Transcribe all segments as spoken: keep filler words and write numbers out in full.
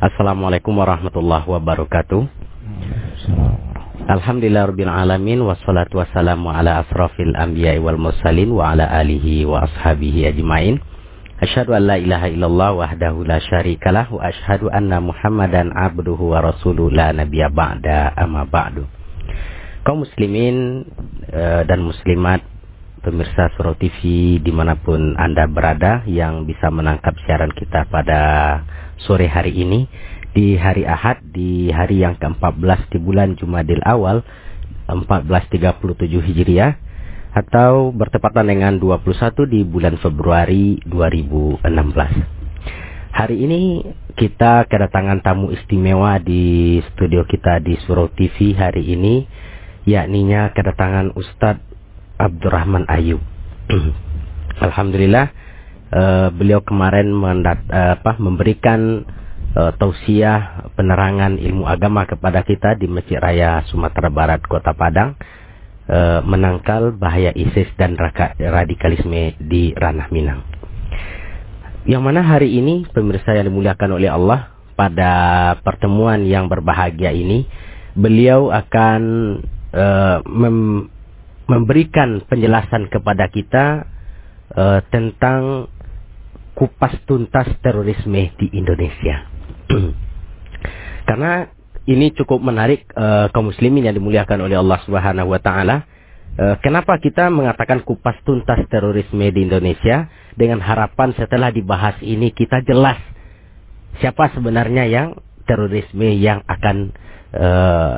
Assalamualaikum warahmatullahi wabarakatuh. Alhamdulillahirabbil alamin wassalatu wassalamu ala asrafil anbiya'i wal mursalin wa ala alihi wa ashabihi ajmain. Asyhadu an la ilaha illallah wahdahu la syarikalah wa asyhadu anna Muhammadan abduhu wa rasuluhu la nabiyya ba'da amma ba'du. Kaum muslimin uh, dan muslimat, pemirsa Surau T V dimanapun Anda berada yang bisa menangkap siaran kita pada sore hari ini, di hari Ahad, di hari yang keempat belas di bulan Jumadil Awal empat belas tiga puluh tujuh Hijriah, atau bertepatan dengan dua puluh satu di bulan Februari dua ribu enam belas. Hari ini kita kedatangan tamu istimewa di studio kita di Surau T V hari ini, yakninya kedatangan Ustadz Abdurrahman Ayub. Alhamdulillah, uh, beliau kemarin mendat, uh, apa, memberikan uh, tausiah penerangan ilmu agama kepada kita di Masjid Raya Sumatera Barat, Kota Padang, uh, menangkal bahaya ISIS dan raka, radikalisme di ranah Minang. Yang mana hari ini, pemirsa yang dimuliakan oleh Allah, pada pertemuan yang berbahagia ini, beliau akan uh, mem memberikan penjelasan kepada kita uh, tentang kupas tuntas terorisme di Indonesia. Karena ini cukup menarik, uh, kaum muslimin yang dimuliakan oleh Allah Subhanahu wa taala. Uh, kenapa kita mengatakan kupas tuntas terorisme di Indonesia, dengan harapan setelah dibahas ini kita jelas siapa sebenarnya yang terorisme yang akan uh,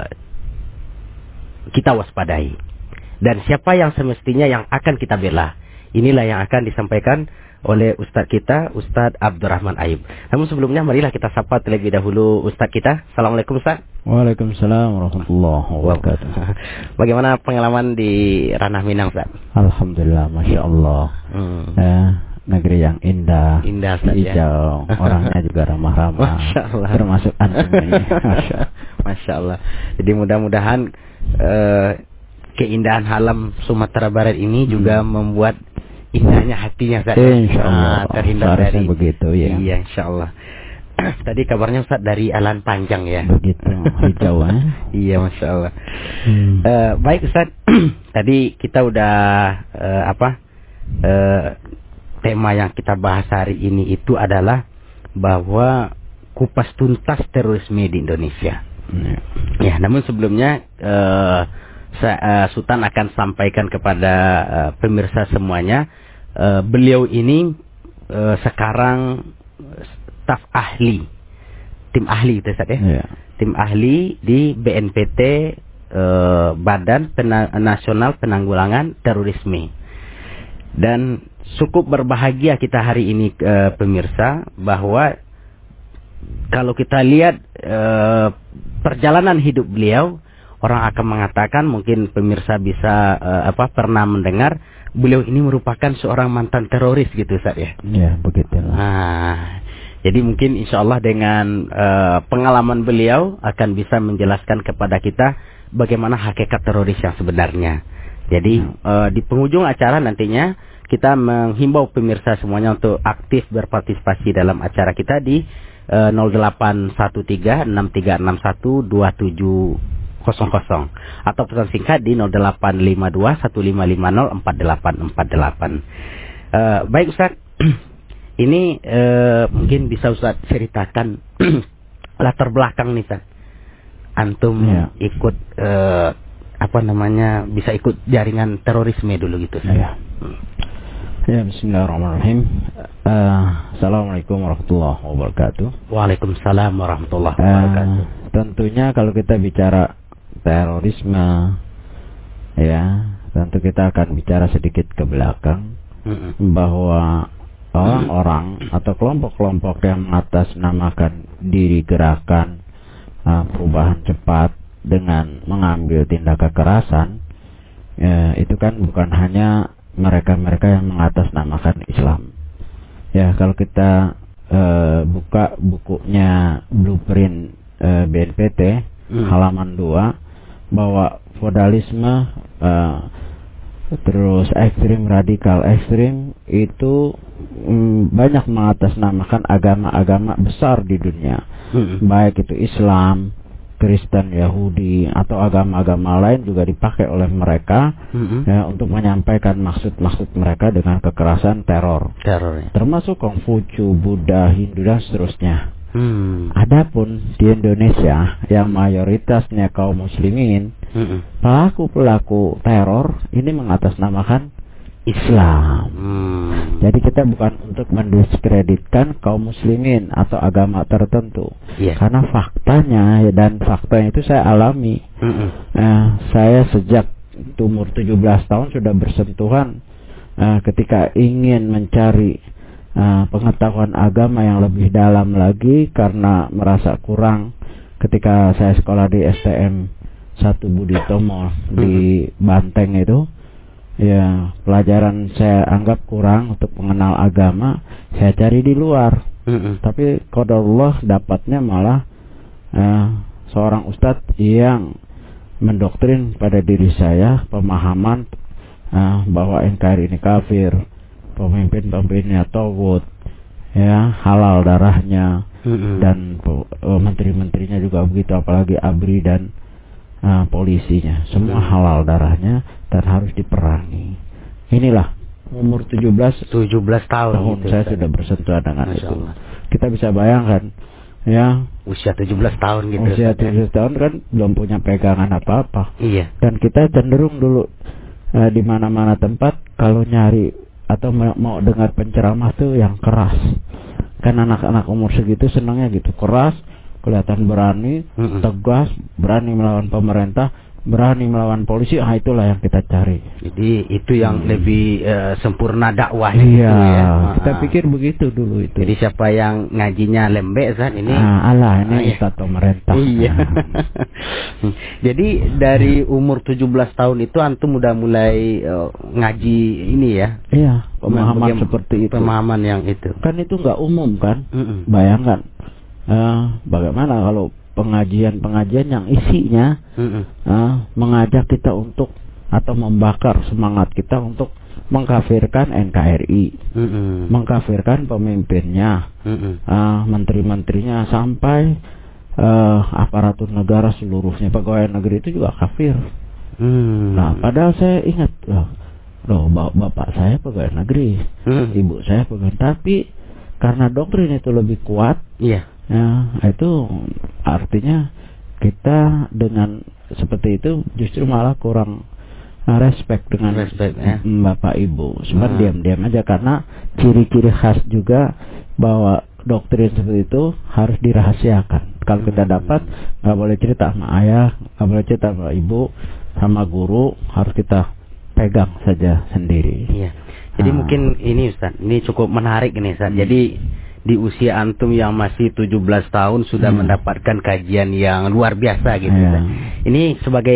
kita waspadai, dan siapa yang semestinya yang akan kita bela. Inilah yang akan disampaikan oleh Ustadz kita, Ustadz Abdurrahman Ayub. Namun sebelumnya marilah kita sapa terlebih dahulu Ustadz kita. Assalamualaikum Ustadz. Waalaikumsalam warahmatullahi wabarakatuh. Bagaimana pengalaman di ranah Minang Ustadz? Alhamdulillah, Masya Allah. Hmm. Eh, negeri yang indah, indah Ustadz, hijau, ya? Orangnya juga ramah-ramah. Masya Allah. Termasuk antum ini. Masya, Masya Allah. Jadi mudah-mudahan uh, keindahan alam Sumatera Barat ini hmm. juga membuat indahnya hatinya Ustaz. Insyaallah. Nah, terhindar dari begitu ya. Iya, insyaallah. Tadi kabarnya Ustaz dari Alan Panjang ya. Begitu, hijau eh. Iya, Masya Allah. Hmm. Uh, baik Ustaz. Tadi kita udah uh, apa? Uh, tema yang kita bahas hari ini itu adalah bahwa kupas tuntas terorisme di Indonesia. Hmm. Ya, namun sebelumnya uh, Uh, Sultan akan sampaikan kepada uh, pemirsa semuanya, uh, beliau ini uh, sekarang staf ahli, tim ahli itu Ustaz ya, yeah. tim ahli di B N P T, uh, Badan Pena Nasional Penanggulangan Terorisme. Dan cukup berbahagia kita hari ini, uh, pemirsa, bahwa kalau kita lihat uh, perjalanan hidup beliau, orang akan mengatakan, mungkin pemirsa bisa uh, apa pernah mendengar, beliau ini merupakan seorang mantan teroris gitu Ustaz ya. Ya, begitu. Nah, jadi mungkin insya Allah dengan uh, pengalaman beliau akan bisa menjelaskan kepada kita bagaimana hakikat teroris yang sebenarnya. Jadi uh, di penghujung acara nantinya kita menghimbau pemirsa semuanya untuk aktif berpartisipasi dalam acara kita di uh, nol delapan satu tiga enam tiga enam satu dua tujuh kosong kosong atau pesan singkat di nol delapan lima dua satu lima lima nol empat delapan empat delapan. Uh, baik Ustaz, ini uh, mungkin bisa Ustaz ceritakan latar belakang nih Ustaz. Antum ya. ikut uh, apa namanya bisa ikut jaringan terorisme dulu gitu Ustaz. Ya. Ya, bismillahirrahmanirrahim. Uh, Assalamualaikum warahmatullahi wabarakatuh. Waalaikumsalam warahmatullahi wabarakatuh. Uh, tentunya kalau kita bicara terorisme, ya, tentu kita akan bicara sedikit ke belakang, mm-hmm. bahwa orang-orang atau kelompok-kelompok yang mengatasnamakan diri gerakan uh, perubahan cepat dengan mengambil tindak kekerasan, ya, itu kan bukan hanya mereka-mereka yang mengatasnamakan Islam. Ya, kalau kita uh, buka bukunya Blueprint uh, B N P T mm. halaman dua, bahwa feodalisme, uh, terus ekstrim radikal ekstrim itu um, banyak mengatasnamakan agama-agama besar di dunia. hmm. baik itu Islam, Kristen, Yahudi atau agama-agama lain juga dipakai oleh mereka mm-hmm. ya, untuk menyampaikan maksud-maksud mereka dengan kekerasan teror. Teror ya. Termasuk Konghucu, Buddha, Hindu dan seterusnya. Hmm. Adapun di Indonesia yang mayoritasnya kaum muslimin, mm-hmm. pelaku-pelaku teror ini mengatasnamakan Islam. Hmm. Jadi kita bukan untuk mendiskreditkan kaum muslimin atau agama tertentu, yeah. karena faktanya dan faktanya itu saya alami. Mm-hmm. Nah, saya sejak umur tujuh belas tahun sudah bersentuhan uh, ketika ingin mencari uh, pengetahuan agama yang lebih dalam lagi karena merasa kurang ketika saya sekolah di S T M satu Budi Tomo mm-hmm. di Banteng itu. Ya, pelajaran saya anggap kurang untuk mengenal agama, saya cari di luar. Mm-mm. Tapi qadarullah dapatnya malah uh, seorang ustadz yang mendoktrin pada diri saya pemahaman uh, bahwa N K R I ini kafir, pemimpin-pemimpinnya taghut, ya, halal darahnya, mm-mm. dan uh, menteri-menterinya juga begitu, apalagi A B R I dan uh, polisinya, semua mm. halal darahnya dan harus diperangi. Inilah umur tujuh belas tahun, tahun gitu, saya sudah bersentuhan dengan Masya itu. Allah. Kita bisa bayangkan ya, usia tujuh belas tahun gitu. Usia tujuh belas tahun kan belum punya pegangan apa-apa. Iya. Dan kita cenderung dulu uh, di mana-mana tempat kalau nyari atau mau dengar penceramah tuh yang keras. Kan anak-anak umur segitu senangnya gitu, keras, kelihatan berani, mm-mm. tegas, berani melawan pemerintah, berani melawan polisi. Ah, itulah yang kita cari. Jadi itu yang hmm. lebih uh, sempurna dakwah. Iya, gitu ya. Kita ah. pikir begitu dulu itu. Jadi siapa yang ngajinya lembek kan ini? Ah, alah ini ah, ustaz pemerintah. Iya. Jadi dari umur tujuh belas tahun itu antum udah mulai uh, ngaji ini ya? Iya, pemahaman Bagaimana, seperti itu. Pemahaman yang itu. Kan itu nggak umum kan? Mm-mm. Bayangkan. Uh, bagaimana kalau pengajian-pengajian yang isinya uh, mengajak kita untuk atau membakar semangat kita untuk mengkafirkan N K R I, mm-hmm. mengkafirkan pemimpinnya, mm-hmm. uh, menteri-menterinya sampai uh, aparatur negara seluruhnya, pegawai negeri itu juga kafir. Mm. Nah, padahal saya ingat loh, loh bapak saya pegawai negeri, mm. ibu saya pegawai, tapi karena doktrin itu lebih kuat, yeah. ya, itu artinya kita dengan seperti itu justru malah kurang respect dengan respect, ya? Bapak Ibu. Cuma hmm. diam-diam aja karena ciri-ciri khas juga bahwa doktrin seperti itu harus dirahasiakan. Kalau kita dapat, nggak boleh cerita sama ayah, nggak boleh cerita sama ibu, sama guru, harus kita pegang saja sendiri. Iya. Jadi nah. mungkin ini Ustaz, ini cukup menarik ini Ustaz. Jadi di usia antum yang masih tujuh belas tahun sudah hmm. mendapatkan kajian yang luar biasa gitu ya. Ustaz. Ini sebagai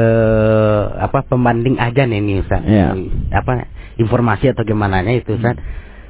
uh, apa pembanding aja nih ini Ustaz. Ya. Apa informasi atau gimana nya itu Ustaz. Hmm.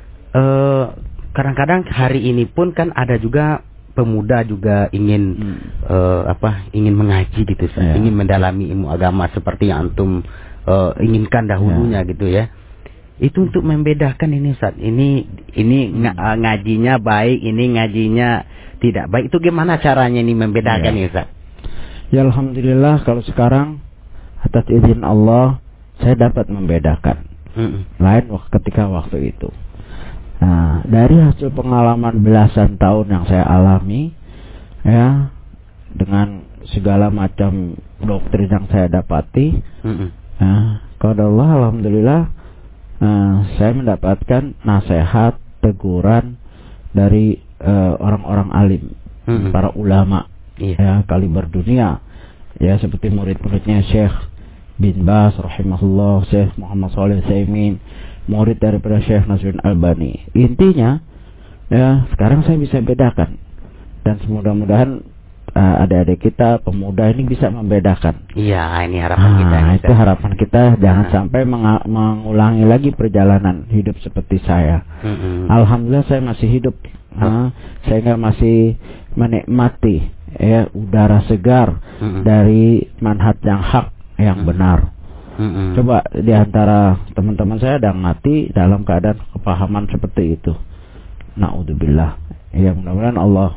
Uh, kadang-kadang hari ini pun kan ada juga pemuda juga ingin hmm. uh, apa ingin mengaji gitu Ustaz. Ya. Ingin mendalami ilmu agama seperti yang antum uh, inginkan dahulunya ya. Gitu ya. Itu untuk membedakan ini Ustaz. Ini ini ng ngajinya baik, ini ngajinya tidak baik. Itu gimana caranya ini membedakan ya. Ini Ustaz? Ya alhamdulillah kalau sekarang atas izin Allah saya dapat membedakan. Mm-mm. Lain ketika waktu itu. Nah, dari hasil pengalaman belasan tahun yang saya alami ya, dengan segala macam doktrin yang saya dapati, mm-mm. Nah, kalau Allah alhamdulillah Nah, saya mendapatkan nasihat, teguran dari orang-orang uh, alim, mm-hmm. para ulama, yeah. ya, kaliber dunia, ya seperti murid-muridnya Syekh bin Baz, rahimahullah, Syekh Muhammad Shalih Utsaimin, murid daripada Syekh Nasruddin Albani. Intinya, ya sekarang saya bisa bedakan, dan semoga-modahan Uh, adik-adik kita pemuda ini bisa membedakan. Iya, ini harapan ah, kita. Itu harapan kita, jangan nah. sampai meng- mengulangi lagi perjalanan hidup seperti saya. Mm-hmm. Alhamdulillah saya masih hidup, uh, sehingga masih menikmati ya udara segar mm-hmm. dari manhaj yang hak yang mm-hmm. benar. Mm-hmm. Coba di antara teman-teman saya ada yang mati dalam keadaan kepahaman seperti itu. Naudzubillah. Ya mudah-mudahan Allah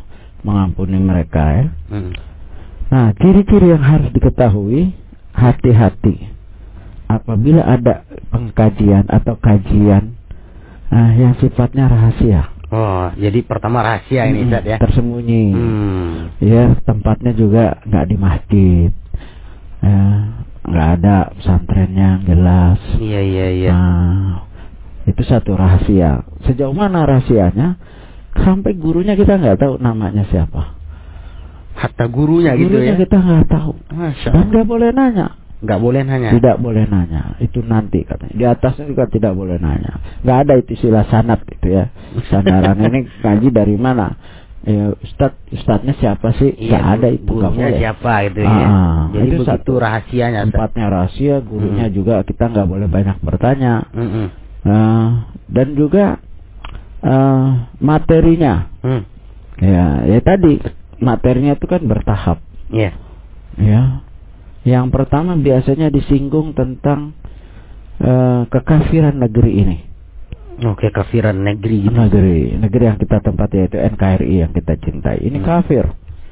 mengampuni mereka ya. Mm. Nah, ciri-ciri yang harus diketahui, hati-hati apabila ada pengkajian atau kajian uh, yang sifatnya rahasia. Oh, jadi pertama rahasia ini, Ustaz, ya. Tersembunyi. Hmm. Ya, tempatnya juga nggak di masjid. Ya, nggak ada pesantrennya yang jelas. Iya, iya, iya. Nah, itu satu rahasia. Sejauh mana rahasianya? Sampai gurunya kita nggak tahu namanya siapa. Hatta gurunya, gurunya gitu ya. Kita nggak tahu. Masya Dan Allah. nggak boleh nanya. Nggak boleh nanya. Tidak boleh nanya. Itu nanti katanya. Di atasnya juga tidak boleh nanya. Nggak ada itu istilah sanad gitu ya. Sandaran ini ngaji dari mana? Ya, Ustadz, Ustadznya siapa sih? Iya, nggak ada itu. Nggak boleh. Siapa gitu ya. Ah, Jadi itu begitu satu rahasianya. Tempatnya rahasia. Gurunya hmm. juga kita nggak boleh banyak bertanya. Mm-mm. Uh, dan juga uh, materinya. Hmm. Ya, ya tadi materinya itu kan bertahap. Iya. Ya. Yang pertama biasanya disinggung tentang uh, kekafiran negeri ini. Oke, kekafiran negeri gitu. Negeri, negeri yang kita tempati yaitu N K R I yang kita cintai. Ini hmm. kafir.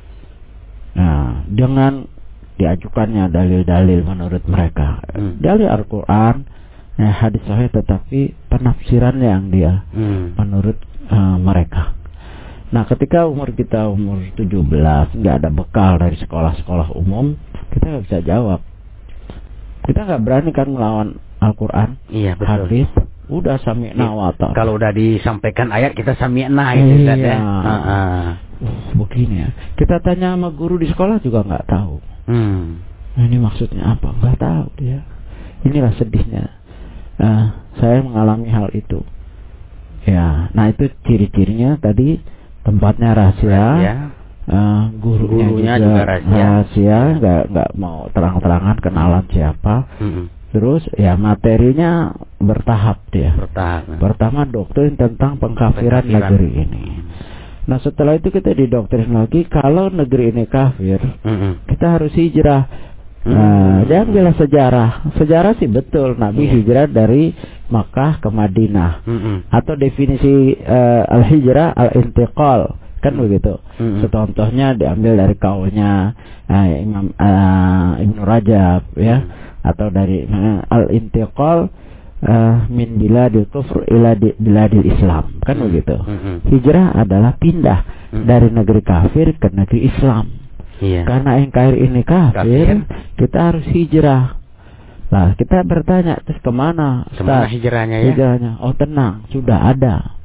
Nah, dengan diajukannya dalil-dalil menurut mereka. Hmm. Dalil Al-Qur'an, eh, hadis sahih, tetapi penafsiran yang dia hmm. menurut uh, mereka. Nah, ketika umur kita umur tujuh belas, nggak ada bekal dari sekolah-sekolah umum, kita nggak bisa jawab. Kita nggak berani kan melawan Al-Quran, iya, hadis, udah sami'na wa ta'na. Kalau udah disampaikan ayat, kita sami'na gitu, iya. ya. Uh, begini ya. Kita tanya sama guru di sekolah juga nggak tahu. Hmm. Nah, ini maksudnya apa? Nggak tahu dia. Inilah sedihnya. Uh, saya mengalami hal itu. Ya, nah itu ciri-cirinya tadi. Tempatnya rahasia, rahasia. Uh, gurunya, gurunya juga, juga rahasia, rahasia nggak nggak mau terang-terangan kenalan siapa. Mm-hmm. Terus ya materinya bertahap dia. Bertahap. Pertama doktrin tentang pengkafiran, pengkafiran negeri ini. Nah setelah itu kita didoktrin lagi kalau negeri ini kafir, mm-hmm. kita harus hijrah. Nah, dia ambil sejarah. Sejarah sih betul Nabi yeah. hijrah dari Makkah ke Madinah. Mm-hmm. Atau definisi uh, al-hijrah al-intiqal kan mm-hmm. begitu. Mm-hmm. Contohnya diambil dari kaulnya uh, Imam uh, Ibnu Rajab ya, mm-hmm. atau dari uh, al-intiqal uh, min biladil kufr ila biladil Islam kan mm-hmm. begitu. Mm-hmm. Hijrah adalah pindah mm-hmm. dari negeri kafir ke negeri Islam. Iya. Karena N K R I ini kafir, kafir, kita harus hijrah. Nah, kita bertanya, terus kemana? Kemana hijrahnya ya? Hijrahnya, oh tenang, sudah ada.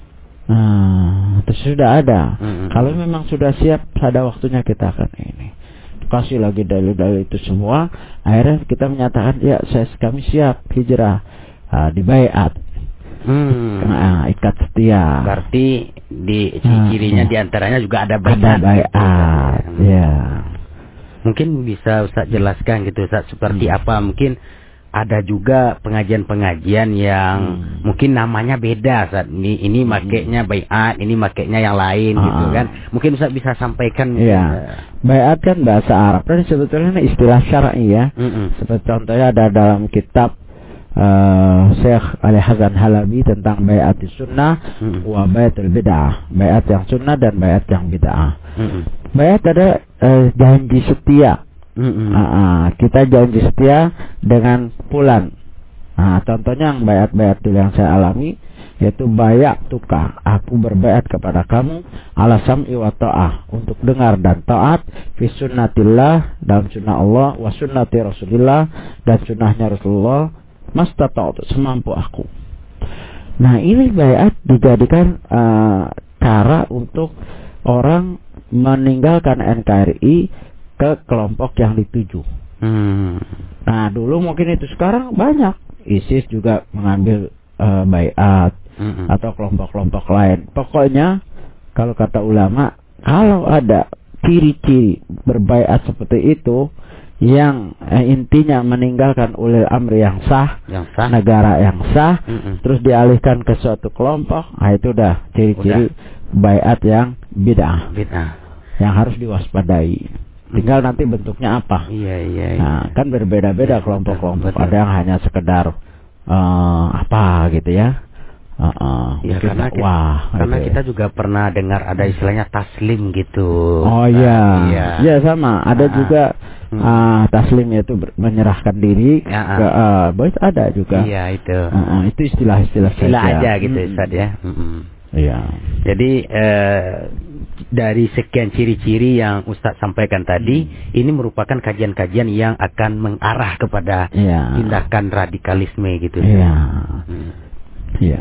Nah, terus sudah ada. Mm-hmm. Kalau memang sudah siap, pada waktunya kita akan ini. Kasih lagi dalil-dalil itu semua. Akhirnya kita menyatakan, ya saya kami siap hijrah. Nah, di baiat. Hmm. Nah, ikat setia. Berarti di ciri-cirinya nah, diantaranya juga ada baiat. Ada baiat, gitu. Ya. Mungkin bisa Ustaz jelaskan gitu Ustaz seperti hmm. apa? Mungkin ada juga pengajian-pengajian yang hmm. mungkin namanya beda Ustaz. Ini ini makainya baiat, ini makainya yang lain ah. gitu kan. Mungkin Ustaz bisa sampaikan. Iya. Baiat kan bahasa Arab. Dan sebetulnya istilah syar'i ya. Mm-mm. Seperti contohnya ada dalam kitab Uh, Syekh Ali Hasan Halabi tentang baiat sunnah mm-hmm. wa baiatul bid'ah, baiat yang sunnah dan baiat yang bid'ah. Mm-hmm. Baiat ada uh, janji setia. Mm-hmm. uh, uh, kita janji setia dengan bulan. Nah, contohnya yang baiat-baiat yang saya alami yaitu baiat tukah, aku berbaiat kepada kamu ala sam'i wa ta'ah, untuk dengar dan taat fi sunnatillah, dalam sunnah Allah, wa sunnati Rasulillah, dan sunnahnya Rasulullah, mastata'tu, semampu aku. Nah, ini baiat dijadikan uh, cara untuk orang meninggalkan N K R I ke kelompok yang dituju. Hmm. Nah, dulu mungkin itu, sekarang banyak. ISIS juga mengambil uh, baiat hmm. atau kelompok-kelompok lain. Pokoknya kalau kata ulama, kalau ada ciri-ciri berbaiat seperti itu, yang eh, intinya meninggalkan ulil amri yang sah, yang sah, negara yang sah, mm-mm. terus dialihkan ke suatu kelompok, nah itu udah ciri-ciri baiat yang bid'ah, bid'ah, yang harus diwaspadai. Tinggal nanti bentuknya apa? Iya, iya, iya. Nah, kan berbeda-beda kelompok-kelompok. Ada yang hanya sekedar uh, apa gitu ya, Uh, uh, ya karena kita, wah, karena gitu. kita juga pernah dengar ada istilahnya taslim gitu. Oh iya, iya, ya sama. Ada uh, juga uh, taslim yaitu ber- menyerahkan diri. Uh, ke, uh, boys ada juga. Iya itu. Uh, uh, itu istilah-istilah istilah saja. aja gitu hmm. Ustaz ya. Mm-mm. Iya. Jadi eh, dari sekian ciri-ciri yang Ustaz sampaikan tadi, hmm. ini merupakan kajian-kajian yang akan mengarah kepada ya. tindakan radikalisme gitu. Iya. Hmm. Iya.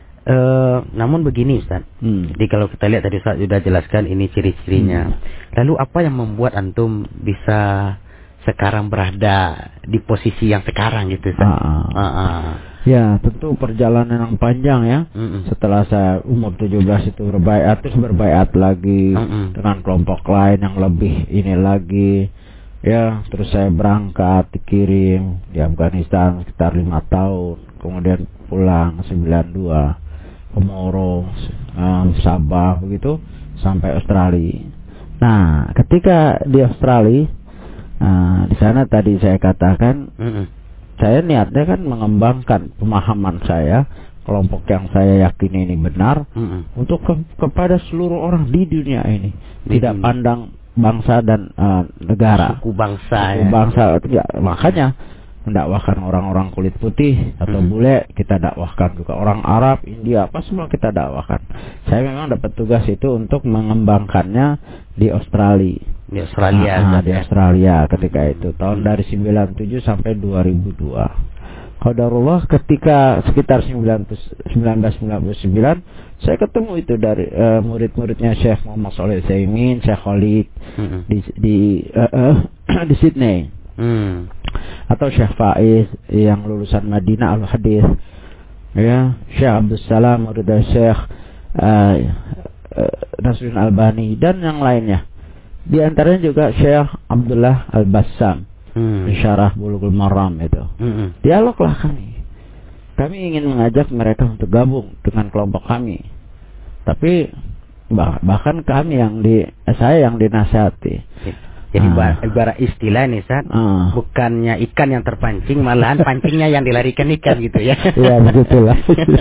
Uh, namun begini Ustaz, hmm. jadi kalau kita lihat tadi Ustaz sudah jelaskan ini ciri-cirinya. Hmm. Lalu apa yang membuat antum bisa sekarang berada di posisi yang sekarang gitu Ustaz? Ah, ah. Ah, Ya tentu perjalanan yang panjang ya. Mm-mm. Setelah saya umur tujuh belas itu berbaiat, terus berbaiat lagi Mm-mm. dengan kelompok lain yang lebih ini lagi. Ya terus saya berangkat dikirim di Afghanistan sekitar lima tahun, kemudian pulang sembilan dua. Komoro, um, Sabah begitu sampai Australia. Nah, ketika di Australia, uh, di sana tadi saya katakan, mm-hmm. saya niatnya kan mengembangkan pemahaman saya, kelompok yang saya yakini ini benar, mm-hmm. untuk ke, kepada seluruh orang di dunia ini, di tidak dunia. Pandang bangsa dan uh, negara, suku bangsa, suku ya. bangsa, ya, makanya. Mendakwahkan orang-orang kulit putih atau hmm. bule, kita dakwahkan juga orang Arab, India, apa semua kita dakwahkan. Saya memang dapat tugas itu untuk mengembangkannya di Australia. Di Australia, nah, di Australia ketika itu tahun hmm. dari sembilan puluh tujuh sampai dua ribu dua. Qadarullah ketika sekitar seribu sembilan ratus sembilan puluh sembilan saya ketemu itu dari uh, murid-muridnya Syekh Muhammad Shalih Al-Utsaimin, Syekh Khalid hmm. di di uh, uh, di Sydney. Hmm. Atau Syekh Faiz yang lulusan Madinah Al-Hadis, ya, Syekh Abdul Salam murid Syekh uh, uh, Nasruddin Albani dan yang lainnya. Di antaranya juga Syekh Abdullah Al-Bassam, hmm. Syarah Bulughul Maram itu. Hmm. Dialoglah kami. Kami ingin mengajak mereka untuk gabung dengan kelompok kami. Tapi bah- bahkan kami yang di saya yang dinasihati. Jadi ah. ibarat istilah nih Ustaz, ah. bukannya ikan yang terpancing, malahan pancingnya yang dilarikan ikan gitu ya. Iya begitulah.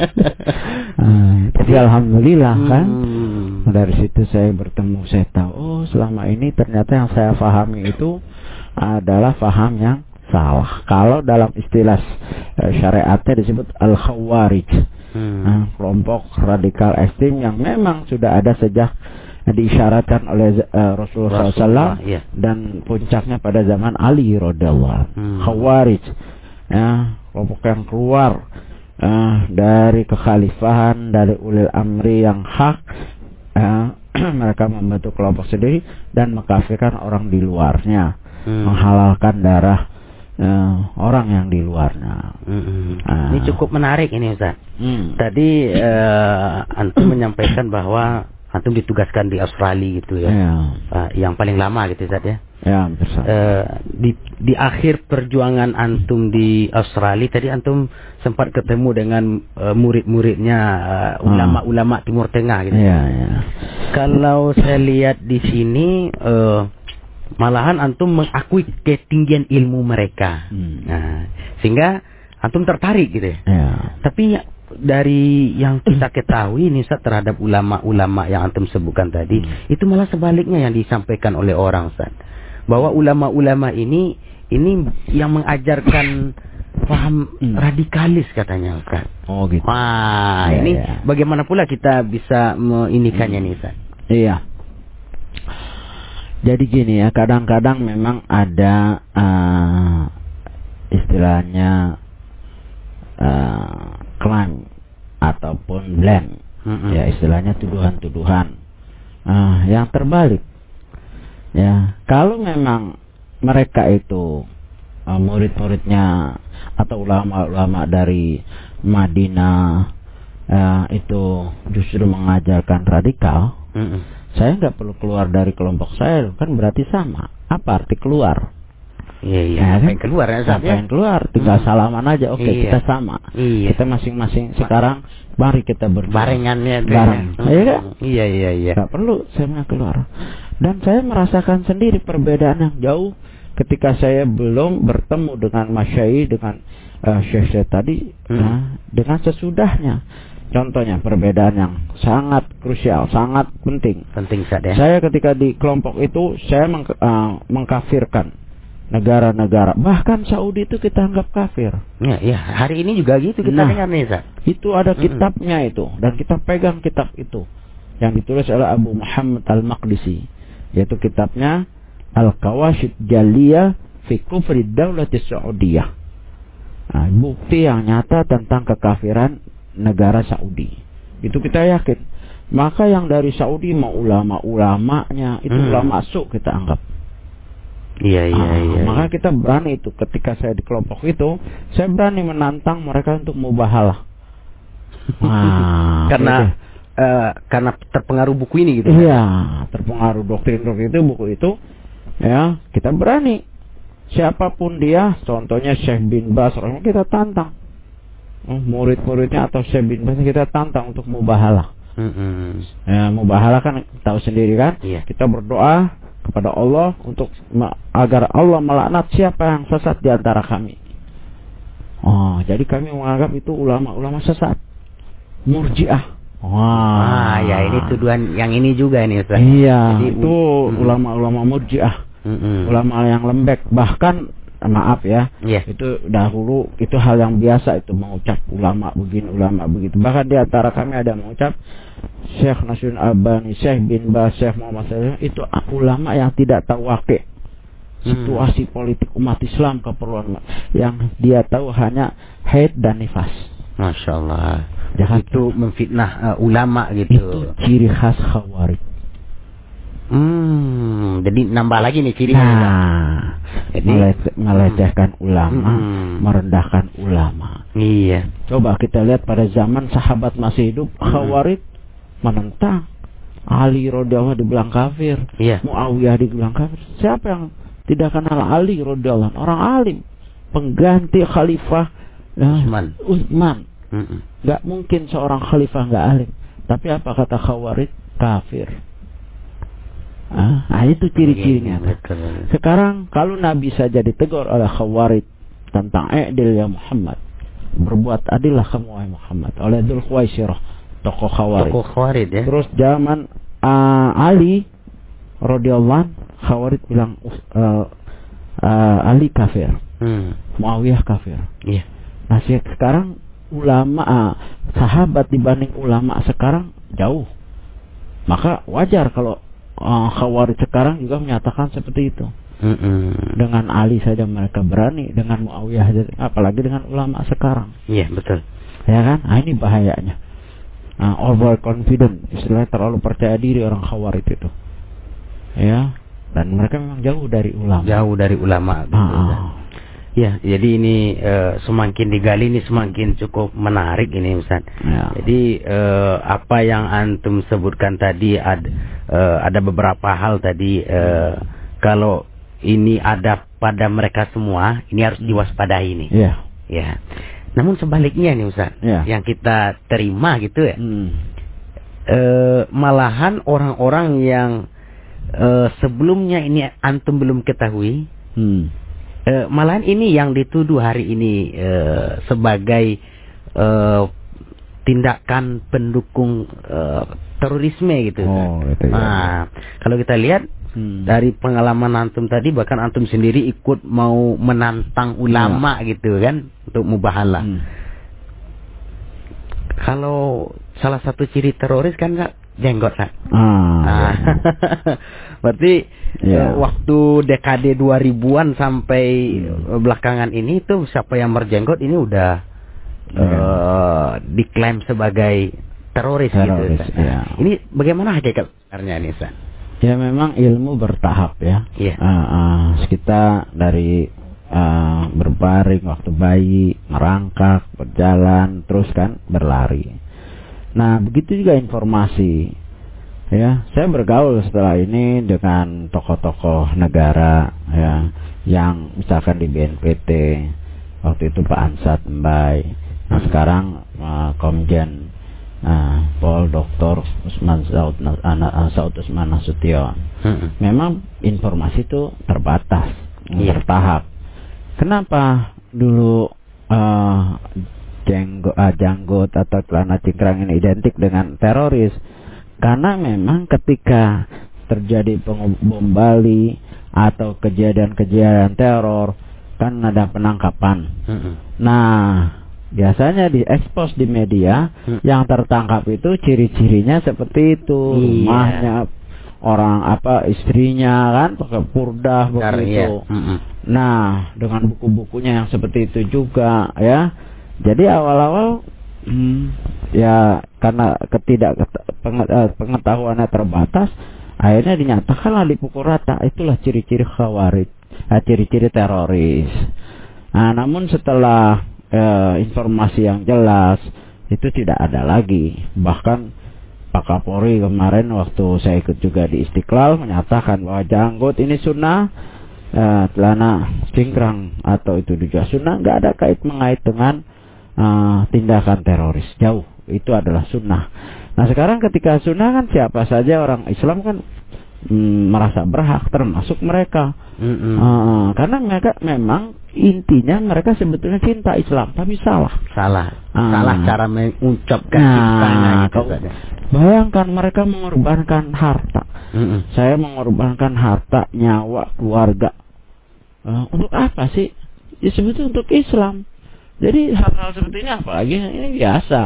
ah, jadi alhamdulillah hmm. kan, dari situ saya bertemu, saya tahu, oh selama ini ternyata yang saya pahami itu adalah paham yang salah. Kalau dalam istilah uh, syariatnya disebut al-khawarij, hmm. nah, kelompok radikal ekstrem yang memang sudah ada sejak diisyaratkan oleh uh, Rasulullah, Rasulullah shallallahu alaihi wasallam iya. dan puncaknya pada zaman Ali radhiyallahu hmm. Khawarij, ya, kelompok yang keluar uh, dari kekhalifahan, dari ulil amri yang hak, uh, mereka membentuk kelompok sendiri dan mengkafirkan orang di luarnya, hmm. menghalalkan darah uh, orang yang di luarnya. Hmm. Uh. Ini cukup menarik ini Ustaz. Hmm. Tadi uh, antum menyampaikan bahwa antum ditugaskan di Australia gitu ya, ya. Uh, yang paling lama gitu Ustaz ya. Ya, uh, di di akhir perjuangan antum di Australia tadi antum sempat ketemu dengan uh, murid-muridnya uh, ulama-ulama Timur Tengah gitu. Ya, ya. Kalau saya lihat di sini uh, malahan antum mengakui ketinggian ilmu mereka, hmm. nah, sehingga antum tertarik gitu ya. Ya. Tapi dari yang kita ketahui nih Ustaz terhadap ulama-ulama yang antum sebutkan tadi, hmm. itu malah sebaliknya yang disampaikan oleh orang Ustaz. Bahwa ulama-ulama ini ini yang mengajarkan paham hmm. radikalis katanya Ustaz. Oh gitu. Wah, ya, ini ya. Bagaimana pula kita bisa menginikannya hmm. nih Ustaz? Iya. Jadi gini ya, kadang-kadang memang ada uh, istilahnya uh, klaim ataupun blame, mm-hmm. ya istilahnya tuduhan-tuduhan uh, yang terbalik. Ya, kalau memang mereka itu uh, murid-muridnya atau ulama-ulama dari Madinah uh, itu justru mengajarkan radikal, mm-hmm. saya nggak perlu keluar dari kelompok saya, kan berarti sama. Apa arti keluar? Iya, iya. Ya, apa yang keluar ya? Apa yang keluar? Tinggal hmm. salaman aja. Oke, okay, iya. kita sama. Iya. Kita masing-masing sekarang mari kita berjuang. Barengannya bareng. Hmm. Iya kan? Iya, iya, iya. Gak perlu saya nggak keluar. Dan saya merasakan sendiri perbedaan yang jauh ketika saya belum bertemu dengan Masyai, dengan uh, Syekh tadi, hmm. nah, dengan sesudahnya. contohnya perbedaan yang sangat krusial, sangat penting. Penting Ustaz ya. Saya ketika di kelompok itu saya meng, uh, mengkafirkan negara-negara, bahkan Saudi itu kita anggap kafir. Ya, ya, hari ini juga gitu kita nah, dengar nih Ustaz. Itu ada kitabnya itu, dan kita pegang kitab itu yang ditulis oleh Abu Muhammad Al-Maqdisi, yaitu kitabnya Al-Kawashid Jaliyah fi Kufri Daulati Saudiyah. Nah, bukti yang nyata tentang kekafiran negara Saudi. Itu kita yakin. Maka yang dari Saudi mau ulama-ulamanya itu hmm. ulama masuk kita anggap. Iya iya ah, iya. Maka kita berani itu ketika saya di kelompok itu, saya berani menantang mereka untuk mubahalah. Nah, karena uh, karena terpengaruh buku ini gitu. Iya, terpengaruh doktrin-doktrin itu, buku itu. Ya, kita berani. Siapapun dia, contohnya Syekh bin Baz, kita tantang. Murid-muridnya atau Syekh bin Baz kita tantang untuk mubahalah. Mm-hmm. Ya, mubahalah kan tahu sendiri kan? Iya. Kita berdoa kepada Allah untuk agar Allah melaknat siapa yang sesat di antara kami. Oh, jadi kami menganggap itu ulama-ulama sesat, Murji'ah. Wah, ya ini tuduhan yang ini juga ini Ustaz. Iya, jadi, itu mm-hmm. ulama-ulama Murji'ah. Mm-hmm. Ulama yang lembek, bahkan maaf ya, yeah. itu dahulu itu hal yang biasa itu mengucap ulama begini, ulama begitu. Bahkan di antara kami ada mengucap Syekh Nasruddin Albani, Syekh bin Baz, Syekh Muhammad Salih, itu ulama yang tidak tahu wakil situasi hmm. politik umat Islam, keperluan yang dia tahu hanya haid dan nifas. Masya Allah. Jangan itu memfitnah uh, ulama gitu. Itu ciri khas Khawarij. Hmm, jadi nambah lagi nih cirinya. Nah, jadi melecehkan hmm. ulama, hmm. merendahkan ulama. Iya. Coba kita lihat pada zaman sahabat masih hidup, hmm. Khawarij menentang. Ali radhiyallahu dibilang kafir, iya. Muawiyah dibilang kafir. Siapa yang tidak kenal Ali radhiyallahu? Orang alim, pengganti khalifah Utsman. Utsman. Mm-mm. Gak mungkin seorang khalifah gak alim. Tapi apa kata Khawarij? Kafir. Ah, nah itu ciri-cirinya. Sekarang kalau Nabi saja ditegur oleh Khawarij tentang i'dil ya Muhammad, berbuat adillah kamu wahai Muhammad, oleh Dzul Khuwaisirah, tokoh Khawarij. Tokoh Khawarij ya. Terus zaman uh, Ali radhiyallahu Khawarij bilang uh, uh, Ali kafir, hmm. Muawiyah kafir. Iya. Nah sekarang ulama uh, sahabat dibanding ulama sekarang jauh. Maka wajar kalau Uh, Khawarij sekarang juga menyatakan seperti itu. Mm-mm. Dengan Ali saja mereka berani, dengan Muawiyah saja, apalagi dengan ulama sekarang. Iya betul. Ya kan? Nah, ini bahayanya. Nah, over confident, istilahnya terlalu percaya diri orang Khawarij itu. Ya, dan mereka memang jauh dari ulama. Jauh dari ulama. Gitu, ah. Ya, jadi ini uh, semakin digali ini semakin cukup menarik ini Ustaz. Ya. Jadi uh, apa yang antum sebutkan tadi ada uh, ada beberapa hal tadi uh, kalau ini ada pada mereka semua, ini harus diwaspadai ini. Ya. Ya. Namun sebaliknya nih Ustaz, ya. yang kita terima gitu ya. Hmm. Uh, malahan orang-orang yang uh, sebelumnya ini antum belum ketahui. Hmm. Uh, malahan ini yang dituduh hari ini uh, sebagai uh, tindakan pendukung uh, terorisme gitu. Oh, itu ya. Nah, kalau kita lihat hmm. dari pengalaman antum tadi, bahkan antum sendiri ikut mau menantang ulama ya. gitu kan untuk mubahalah. Hmm. Kalau salah satu ciri teroris kan nggak jenggot kan? Ah. Nah, ya. Berarti yeah. uh, waktu dekade dua ribuan sampai hmm. belakangan ini tuh siapa yang berjenggot ini udah yeah. uh, diklaim sebagai teroris, teroris gitu. Yeah. Ini bagaimana hakikat sebenarnya nih, San? Ya memang ilmu bertahap ya. Yeah. Uh, uh, kita dari uh, berbaring waktu bayi, merangkak, berjalan, terus kan berlari. Nah begitu juga informasi. Ya, saya bergaul setelah ini dengan tokoh-tokoh negara ya, yang misalkan di B N P T waktu itu Pak Ansat Mbai, nah sekarang uh, Komjen uh, Pol Doktor Usman Saud uh, Saud Usman Nasution. Hmm. Memang informasi itu terbatas, yeah. bertahap. Kenapa dulu uh, jenggot, ah, janggut atau celana cingkrang ini identik dengan teroris. Karena memang ketika terjadi bom Bali atau kejadian-kejadian teror kan ada penangkapan. Mm-hmm. Nah, biasanya diekspos di media, mm. yang tertangkap itu ciri-cirinya seperti itu, iya. Rumahnya, orang apa istrinya kan pakai purdah begitu. Mm-hmm. Nah, dengan buku-bukunya yang seperti itu juga ya. Jadi awal-awal hmm, ya karena ketidak pengetahuannya terbatas, akhirnya dinyatakanlah dipukul rata. Itulah ciri-ciri khawarij, eh, ciri-ciri teroris. Nah, namun setelah eh, informasi yang jelas itu tidak ada lagi. Bahkan Pak Kapolri kemarin waktu saya ikut juga di Istiqlal menyatakan bahwa janggut ini sunnah, eh, celana cingkrang atau itu juga sunnah, nggak ada kait mengait dengan uh, tindakan teroris. Jauh, itu adalah sunnah. Nah sekarang ketika sunnah kan siapa saja orang Islam kan mm, merasa berhak, termasuk mereka. Mm-hmm. uh, karena mereka memang intinya mereka sebetulnya cinta Islam, tapi salah. Salah, uh, salah cara mengucapkan nah, cintanya gitu. Bayangkan mereka mengorbankan harta. Mm-hmm. Saya mengorbankan harta, nyawa, keluarga. Uh, untuk apa sih? Ya sebetulnya untuk Islam. Jadi hal-hal seperti ini apalagi ini biasa.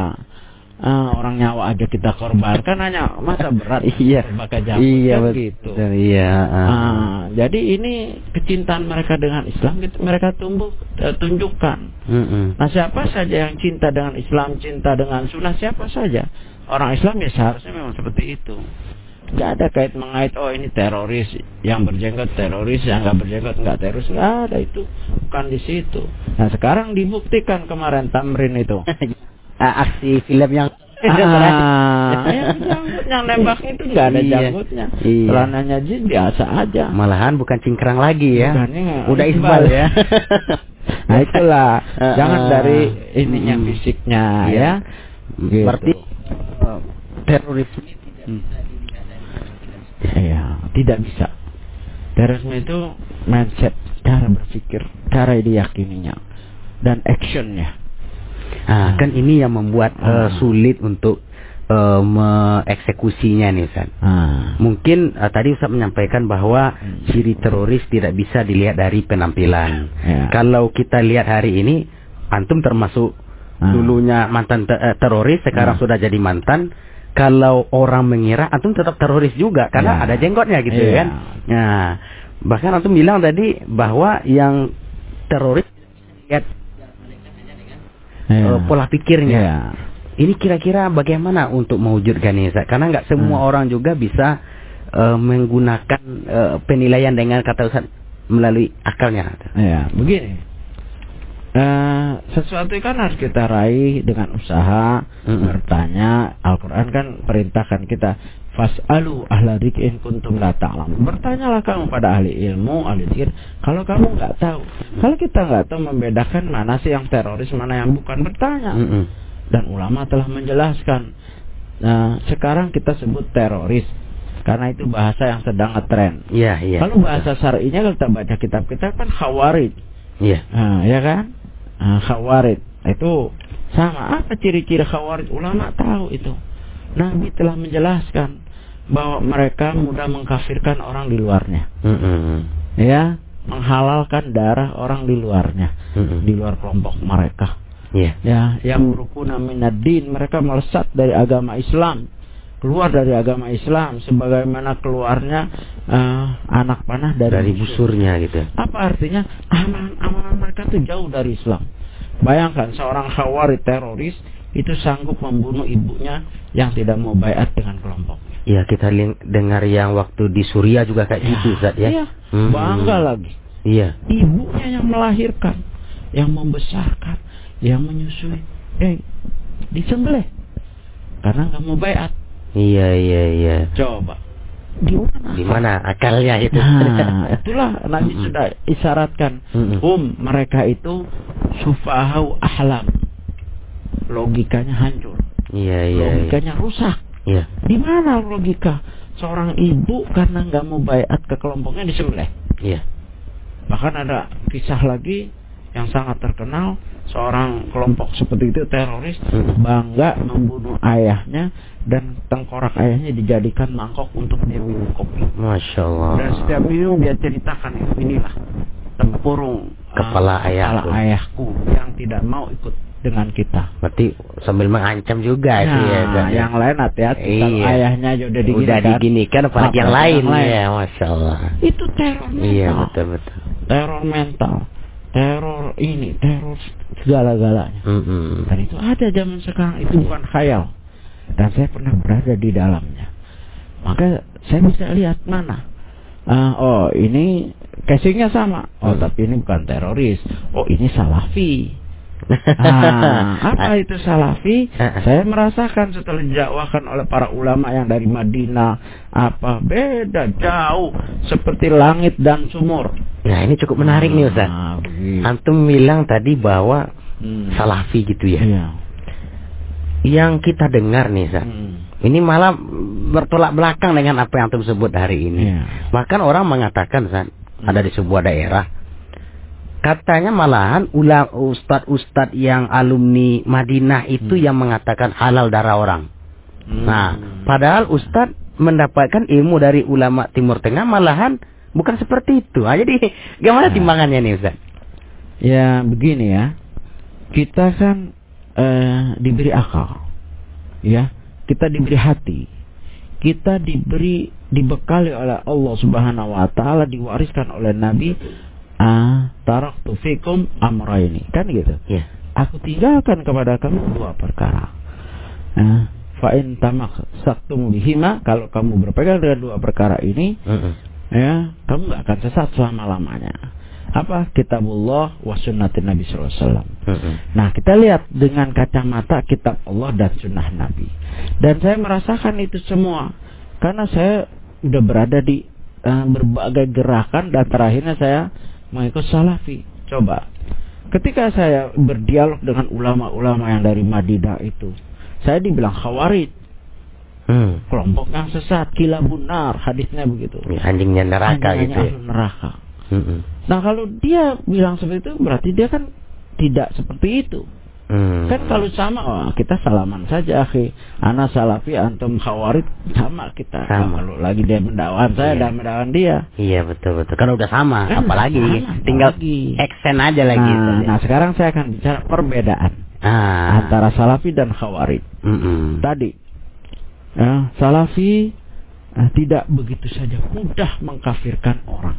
Uh, orang nyawa aja kita korbankan, hanya masa berat iya pakai jambut iya, kan gitu. Iya. Uh. Uh, jadi ini kecintaan mereka dengan Islam gitu, mereka tumbuh uh, tunjukkan. Mm-hmm. Nah siapa saja yang cinta dengan Islam, cinta dengan sunnah, siapa saja orang Islam ya seharusnya memang seperti itu. Gak ada kait mengait, oh ini teroris, yang berjenggot teroris, yang nggak berjenggot nggak teroris, nggak ada, itu bukan di situ. Nah sekarang dibuktikan kemarin Tamrin itu. Aksi film yang ah, yang janggut, yang nembak itu nggak ada iya, janggutnya, iya. Celananya jin biasa aja. Malahan bukan cingkrang lagi ya, bukannya, udah isbal ya. Nah itulah, uh, jangan dari ininya uh, fisiknya iya. Ya. Gitu. Berarti uh, terorisme hmm. Ya, tidak bisa. Terorisme itu mindset, cara berpikir, cara diyakininya, dan actionnya. Nah, kan ini yang membuat hmm. uh, sulit untuk uh, mengeksekusinya nih, Ustaz. Hmm. Mungkin uh, tadi Ustaz menyampaikan bahwa hmm. ciri teroris tidak bisa dilihat dari penampilan. Ya. Kalau kita lihat hari ini, antum termasuk hmm. dulunya mantan te- uh, teroris, sekarang hmm. sudah jadi mantan. Kalau orang mengira antum tetap teroris juga karena ya. Ada jenggotnya gitu ya. Kan. Nah, bahkan antum bilang tadi bahwa yang teroris lihat ya. uh, pola pikirnya. Ya. Ini kira-kira bagaimana untuk mewujudkan ini? Karena nggak semua hmm. orang juga bisa uh, menggunakan uh, penilaian dengan kata Ustaz melalui akalnya. Ya, begini. Uh, sesuatu kan harus kita raih dengan usaha, mm-hmm. bertanya. Al-Quran kan perintahkan kita, fas'alu ahla dzikri in kuntum la ta'lamun. Bertanyalah kamu pada ahli ilmu, ahli dzikir kalau kamu nggak tahu. Mm-hmm. Kalau kita nggak tahu membedakan mana sih yang teroris, mana yang bukan, bertanya. Mm-hmm. Dan ulama telah menjelaskan. Nah, sekarang kita sebut teroris karena itu bahasa yang sedang ngetren. Yeah, yeah. Kalau bahasa syar'inya kalau kita baca kitab-kitab kan khawarij. Iya. Yeah. Nah, ya kan? Nah, khawarij itu sama. Apa ciri-ciri khawarij? Ulama tahu itu. Nabi telah menjelaskan bahwa mereka mudah mengkafirkan orang di luarnya. Mm-hmm. Ya, menghalalkan darah orang di luarnya, mm-hmm. di luar kelompok mereka. Yeah. Ya, yang rukuna minad-din, mereka melesat dari agama Islam, keluar dari agama Islam sebagaimana keluarnya uh, anak panah dari, dari busurnya gitu. Apa artinya? Amalan-amalan mereka itu jauh dari Islam. Bayangkan seorang khawarij teroris itu sanggup membunuh ibunya yang tidak mau baiat dengan kelompoknya. Iya, kita dengar yang waktu di Suriah juga kayak gitu, ya, Ustaz ya. Iya, hmm. bangga lagi. Iya. Ibunya yang melahirkan, yang membesarkan, yang menyusui, eh disembelih karena nggak mau baiat. Iya iya iya. Coba gimana? Gimana akalnya itu? Nah, itulah Nabi mm-hmm. sudah isyaratkan. Mm-hmm. Um mereka itu sufahau ahlam. Logikanya hancur. Iya iya. Logikanya iya. rusak. Iya. Di mana logika seorang ibu karena nggak mau baiat ke kelompoknya disembelih? Iya. Bahkan ada kisah lagi yang sangat terkenal, seorang kelompok seperti itu teroris bangga membunuh ayahnya dan tengkorak ayahnya dijadikan mangkok untuk dia minum kopi. Masya Allah. Dan setiap minum dia ceritakan, inilah tempurung kepala, uh, ayahku. kepala ayahku yang tidak mau ikut dengan kita. Berarti sambil mengancam juga nah, itu ya. Kan? Yang lain hati-hati. Iya. Kalau ayahnya udah diginikan, udah diginikan apalagi yang lain. Yang lain. Ya, Masya Allah. Itu teror mental. Iya, betul-betul. Teror mental. Teror ini, teror segala-galanya. Mm-hmm. Dan itu ada zaman sekarang, itu bukan khayal. Dan saya pernah berada di dalamnya. Maka saya bisa lihat mana. Uh, oh ini casingnya sama. Oh hmm. tapi ini bukan teroris. Oh ini salafi. Ah, apa itu salafi? Saya merasakan setelah dijawabkan oleh para ulama yang dari Madinah, apa beda jauh seperti langit dan sumur. Nah ini cukup menarik ah, nih Ustaz. Begitu. Antum bilang tadi bahwa hmm. salafi gitu ya. Iya. Yang kita dengar nih Ustaz. Hmm. Ini malah bertolak belakang dengan apa yang antum sebut hari ini. Iya. Bahkan orang mengatakan Ustaz, hmm. ada di sebuah daerah, katanya malahan ulama ustadz-ustadz yang alumni Madinah itu hmm. yang mengatakan halal darah orang. Hmm. Nah, padahal ustadz mendapatkan ilmu dari ulama Timur Tengah malahan bukan seperti itu. Nah, jadi gimana nah. timbangannya nih Ustaz? Ya begini ya, kita kan eh, diberi akal, ya, kita diberi hati, kita diberi dibekali oleh Allah Subhanahu Wa Taala, diwariskan oleh Nabi. Ah, taraktu fikum amrayni, kan gitu. Yeah. Aku tinggalkan kepada kamu dua perkara. Ah, fa in tamassaktum bihima, kalau kamu berpegang dengan dua perkara ini, uh-uh. ya, kamu gak akan sesat selama-lamanya. Apa? Kitabullah wa sunnatin Nabi sallallahu alaihi wasallam. Uh-uh. Nah, kita lihat dengan kacamata kitab Allah dan sunnah Nabi. Dan saya merasakan itu semua karena saya udah berada di uh, berbagai gerakan dan terakhirnya saya mengikut salafi. Coba, ketika saya berdialog dengan ulama-ulama yang dari Madinah itu, saya dibilang khawarij, hmm. kelompok yang sesat, kilabun nar, hadisnya begitu. Anjingnya neraka Anjingnya gitu. Ya? Neraka. Hmm. Nah kalau dia bilang seperti itu, berarti dia kan tidak seperti itu. Hmm. Kan kalau sama, oh, kita salaman saja, akhi. Ana salafi, antum khawarid, sama kita. Sama. Kalau lagi dia mendakwaan saya iya. dan mendakwaan dia. Iya betul betul. Kan udah sama, kan apalagi sama, tinggal apalagi. extend aja lagi. Nah, gitu. nah sekarang saya akan bicara perbedaan ah. antara salafi dan khawarid. Mm-mm. Tadi, ya, salafi eh, tidak begitu saja mudah mengkafirkan orang.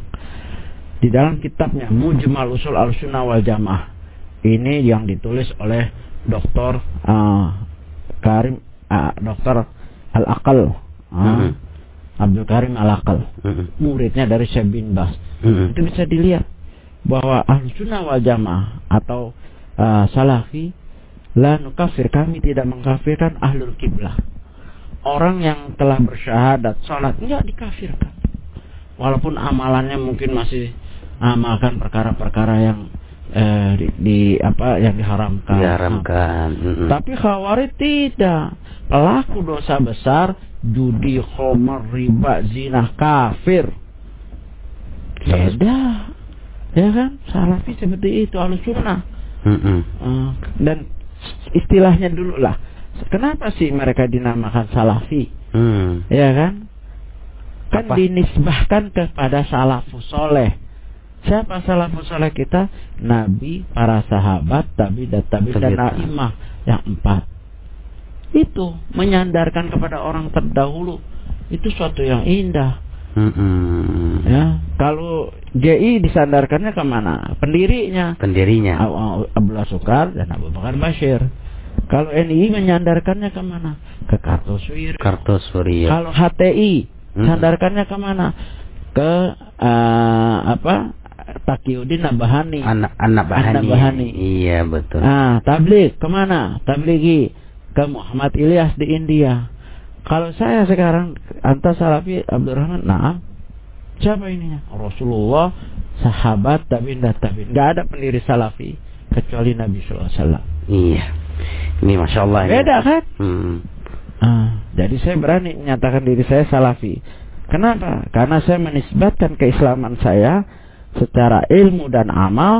Di dalam kitabnya Mujmal Usul Al-Sunnah wal Jamaah, ini yang ditulis oleh Doktor uh, Karim, uh, Doktor Al-Aqal, uh, mm-hmm. Abdul Karim Al-Aqal, mm-hmm. muridnya dari Syekh bin Baz. Mm-hmm. Itu bisa dilihat bahwa Ahlussunnah wal Jamaah atau uh, Salafi la nukafir, kami tidak mengkafirkan ahlul kiblah. Orang yang telah bersyahadat salat enggak dikafirkan, walaupun amalannya mungkin masih amalkan perkara-perkara yang Eh, di, di apa yang diharamkan. Diharamkan. Mm-hmm. Tapi khawarij tidak. Pelaku dosa besar, judi, khamar, riba, zina, kafir. Beda. Ya kan? Salafi seperti itu, Ahlussunnah. Mm-hmm. Uh, dan istilahnya dulu lah. Kenapa sih mereka dinamakan salafi? Mm. Ya kan? Kan apa? Dinisbahkan kepada salafus soleh. Siapa salafus saleh kita? Nabi, para sahabat, tabi dan tabi dan a'immah yang empat. Itu menyandarkan kepada orang terdahulu. Itu suatu yang indah. Mm-hmm. Ya, kalau J I disandarkannya kemana? Pendirinya. Pendirinya. Abdullah Sukar dan Abu Bakar Bashir. Kalau N I menyandarkannya kemana? Ke Kartosuwiryo. Kartosuwiryo. Kalau H T I mm-hmm. sandarkannya kemana? Ke uh, apa? Taqiyuddin Nabhani. Anak anak Bahani. Bahani. Iya betul. Ah, tabligh kemana? Tablighi ke Muhammad Ilyas di India. Kalau saya sekarang anta salafi Abdurrahman, nah siapa ininya? Rasulullah, sahabat, tabi'in dan tabi'in. Enggak ada pendiri salafi kecuali Nabi sallallahu alaihi wasallam. Iya. Ini masya Allah. Beda ya. kan? Hmm. Ah, jadi saya berani menyatakan diri saya salafi. Kenapa? Karena saya menisbatkan keislaman saya secara ilmu dan amal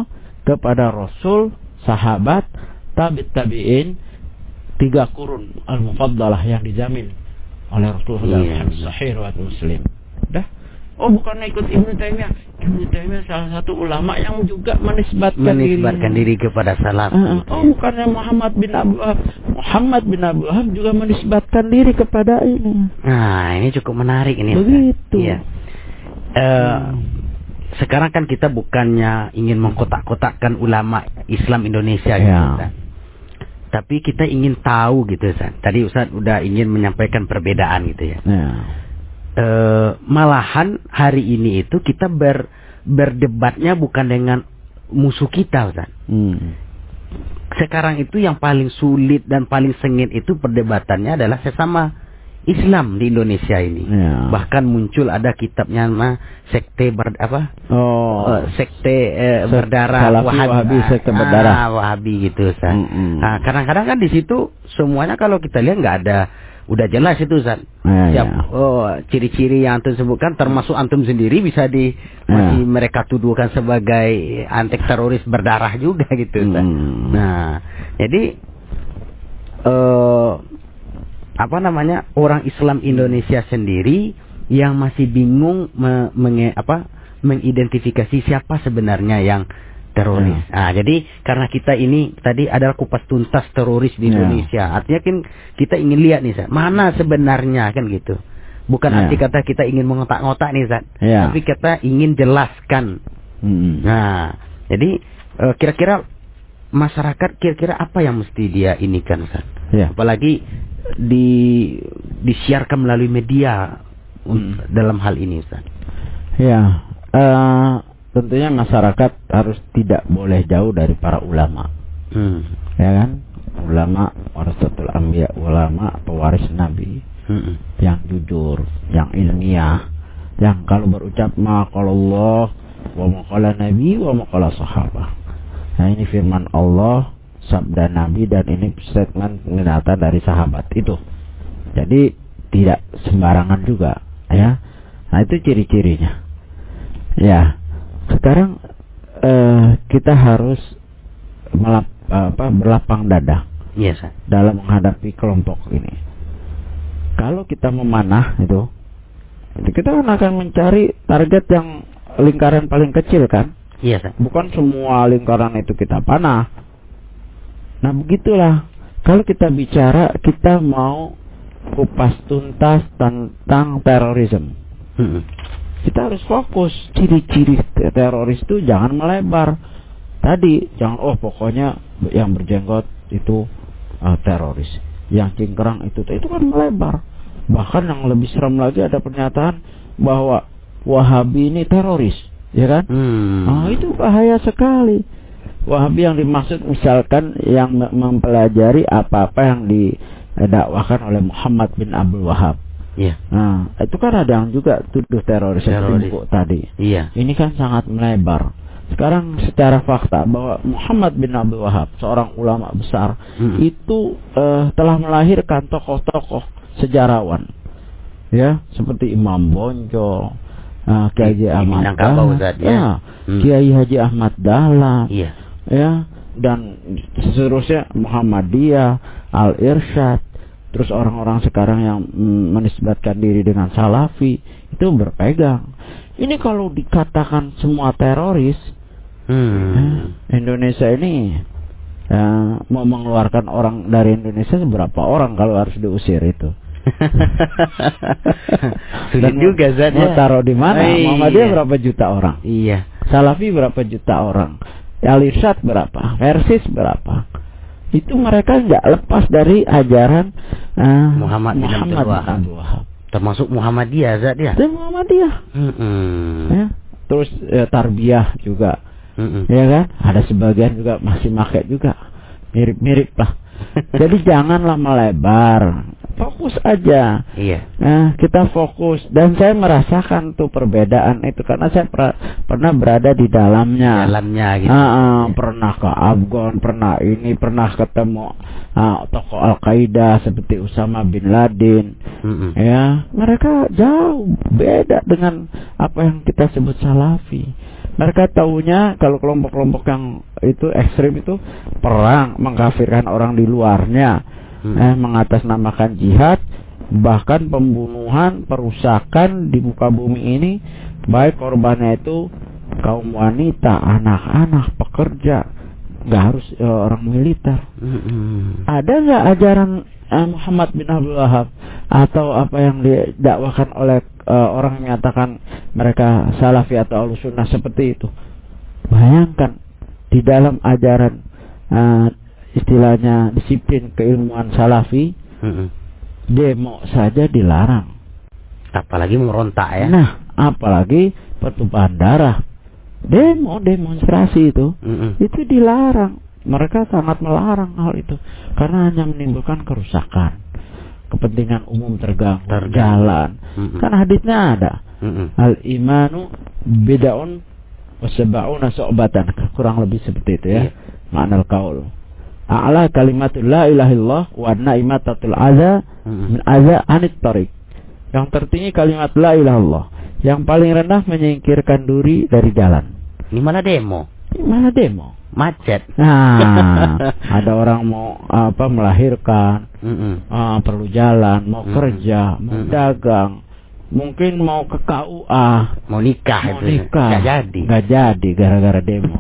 kepada Rasul, sahabat, tabi'in tabi'in, tiga kurun al-mufaddalah yang dijamin oleh Rasulullah dalam hadis sahih riwayat Muslim. Dah. Oh, bukan ikut Ibnu Taimiyah. Ibnu Taimiyah salah satu ulama yang juga menisbatkan, menisbatkan diri, diri kepada salaf. Uh, oh, bukannya Muhammad bin Abdul Wahab. Muhammad bin Abdul Wahab juga menisbatkan diri kepada ini. Nah, ini cukup menarik ini. Begitu. Ya. Uh, hmm. Sekarang kan kita bukannya ingin mengkotak-kotakkan ulama Islam Indonesia gitu, ya. Ustaz. Tapi kita ingin tahu gitu, Ustaz. Tadi Ustaz udah ingin menyampaikan perbedaan gitu ya. Ya. E, malahan hari ini itu kita ber, berdebatnya bukan dengan musuh kita, Ustaz. Hmm. Sekarang itu yang paling sulit dan paling sengit itu perdebatannya adalah sesama Islam di Indonesia ini. Ya. Bahkan muncul ada kitabnya nama sekte ber, apa? Oh, uh, sekte uh, berdarah Wahabi, Wahabi sekte berdarah. Ah, Wahabi gitu, Ustaz. Mm-hmm. Nah, kadang-kadang kan di situ semuanya kalau kita lihat nggak ada, udah jelas itu, Ustaz. Ya, Siap, ya. Oh, ciri-ciri yang antum sebutkan termasuk antum sendiri bisa di ya. masih mereka tuduhkan sebagai antek teroris berdarah juga gitu, Ustaz. Mm. Nah, jadi uh, apa namanya, orang Islam Indonesia sendiri yang masih bingung me, menge, apa, mengidentifikasi siapa sebenarnya yang teroris. Ya. Nah, jadi karena kita ini tadi adalah kupas tuntas teroris di Indonesia, ya. Artinya kan kita ingin lihat nih, Zat, mana sebenarnya kan gitu. Bukan ya. Arti kata kita ingin mengotak-ngotak nih, Zat, ya. Tapi kita ingin jelaskan. Hmm. Nah, jadi kira-kira masyarakat kira-kira apa yang mesti dia ini kan, Zat? Ya. Apalagi di disiarkan melalui media hmm. dalam hal ini, Ustaz. Ya, uh, tentunya masyarakat harus tidak boleh jauh dari para ulama, hmm. ya kan? Ulama warasatul anbiya, ulama pewaris Nabi, hmm. yang jujur, yang ilmiah, yang kalau berucap ma qala Allah wa ma qala Nabi wa ma qala sahabah. Nah, ini firman Allah, sabda Nabi, dan ini statement penginatan dari sahabat itu. Jadi tidak sembarangan juga, ya. Nah, itu ciri-cirinya. Ya. Sekarang eh, kita harus melap, apa, berlapang dada. Yes, dalam menghadapi kelompok ini. Kalau kita memanah itu, kita akan mencari target yang lingkaran paling kecil, kan? Yes, bukan semua lingkaran itu kita panah. Nah, begitulah. Kalau kita bicara, kita mau kupas tuntas tentang terorisme. Hmm. Kita harus fokus. Ciri-ciri teroris itu jangan melebar. Tadi, jangan, oh pokoknya yang berjenggot itu uh, teroris. Yang cingkrang itu, itu kan melebar. Bahkan yang lebih seram lagi ada pernyataan bahwa Wahabi ini teroris. Ya kan? Hmm. Oh, itu bahaya sekali. Wahabi yang dimaksud misalkan yang mempelajari apa-apa yang didakwakan oleh Muhammad bin Abdul Wahab. Iya. Nah, itu kan ada yang juga tuduh teroris seperti buku tadi. Iya. Ini kan sangat melebar. Sekarang secara fakta bahwa Muhammad bin Abdul Wahab, seorang ulama besar, hmm. itu uh, telah melahirkan tokoh-tokoh sejarawan. Ya, seperti Imam Bonjol, uh, Kiai Haji Ahmad Dahlan, ya. hmm. Kiai Haji Ahmad Dahlan. Iya. Ya, dan seterusnya Muhammadiyah, Al-Irsyad, terus orang-orang sekarang yang mm, menisbatkan diri dengan Salafi itu berpegang. Ini kalau dikatakan semua teroris, hmm. eh, Indonesia ini ya, mau mengeluarkan orang dari Indonesia seberapa orang kalau harus diusir itu? Sulit juga, Zat. Mau taruh di mana? Eh, Muhammadiyah iya. berapa juta orang? Iya. Salafi berapa juta orang? Al-Irsyad berapa? Persis berapa? Itu mereka nggak lepas dari ajaran uh, Muhammad bin Abdul Wahab. Termasuk Muhammadiyah, Zat, ya? Itu Muhammadiyah. Mm-hmm. Ya. Terus ya, tarbiyah juga, mm-hmm. ya kan? Ada sebagian juga masih pakai juga, mirip-mirip lah. Jadi janganlah melebar. Fokus aja. Iya. Nah, kita fokus, dan saya merasakan tuh perbedaan itu karena saya pra, pernah berada di dalamnya. Dalamnya gitu. Ah, ah, ya. Pernah ke Afgan, pernah ini, pernah ketemu ah, tokoh Al-Qaeda seperti Usama bin Laden. Mm-hmm. Ya, mereka jauh beda dengan apa yang kita sebut Salafi. Mereka taunya kalau kelompok-kelompok yang itu ekstrim itu perang, mengkafirkan orang di luarnya, hmm. eh, mengatasnamakan jihad, bahkan pembunuhan, perusakan di muka bumi ini, baik korbannya itu kaum wanita, anak-anak, pekerja, nggak harus uh, orang militer. Hmm. Ada nggak ajaran uh, Muhammad bin Abdul Wahab atau apa yang didakwakan oleh uh, orang yang menyatakan mereka salafi atau ahlussunnah seperti itu? Bayangkan di dalam ajaran uh, istilahnya disiplin keilmuan salafi, hmm. demo saja dilarang, apalagi merontak ya. Nah, apalagi pertumpahan darah, demo demonstrasi itu, mm-mm. itu dilarang. Mereka sangat melarang hal itu karena hanya menimbulkan kerusakan, kepentingan umum terganggu, terganggu. Jalan. Mm-mm. Kan haditsnya ada, al imanu bidaun wasab'una su'batan, kurang lebih seperti itu ya, yeah. Ma'nal qaul. A'la kalimatul la ilaha illallah wa naimatatul adza min adza anit tariq. Yang tertinggi kalimat la ilaha illallah, yang paling rendah menyingkirkan duri dari jalan. Ini mana demo? Ini mana demo? Macet. Nah, ada orang mau apa melahirkan, uh, perlu jalan, mau Mm-mm. kerja, mau Mm-mm. dagang, mungkin mau ke K U A, mau nikah, mau itu nikah, nggak jadi, nggak jadi gara-gara demo.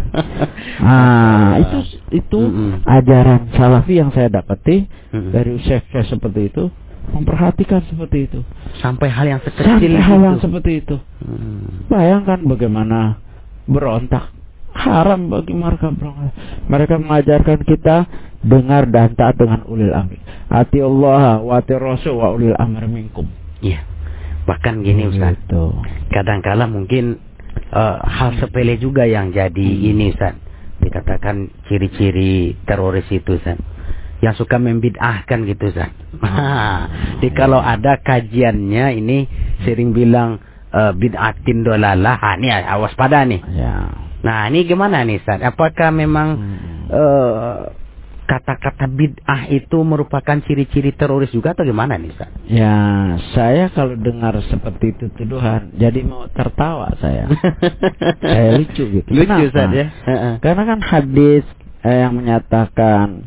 Ah, itu itu Mm-mm. ajaran salafi yang saya dapati Mm-mm. dari syekh seperti itu, memperhatikan seperti itu. Sampai hal yang sekecil Sampai itu. hal yang seperti itu. Hmm. Bayangkan bagaimana berontak. Haram bagi mereka berontak. Mereka mengajarkan kita dengar dan taat dengan ulil amri. Ati Allah wa ati Rasul wa ulil amri minkum. Iya. Bahkan gini Ustaz. Gitu. Kadang-kala mungkin uh, hal sepele juga yang jadi hmm. ini Ustaz. Dikatakan ciri-ciri teroris itu Ustaz, yang suka membid'ahkan gitu Ustaz. Jadi kalau ada kajiannya ini sering bilang uh, bid'atin dolalah, ha, ini awas pada nih. Ya. Nah ini gimana nih Ustaz? Apakah memang hmm. uh, kata-kata bid'ah itu merupakan ciri-ciri teroris juga atau gimana nih Ustaz? Ya, saya kalau dengar seperti itu tuduhan, jadi mau tertawa saya. Saya lucu gitu. Lucu Ustaz ya. Karena kan hadis eh, yang menyatakan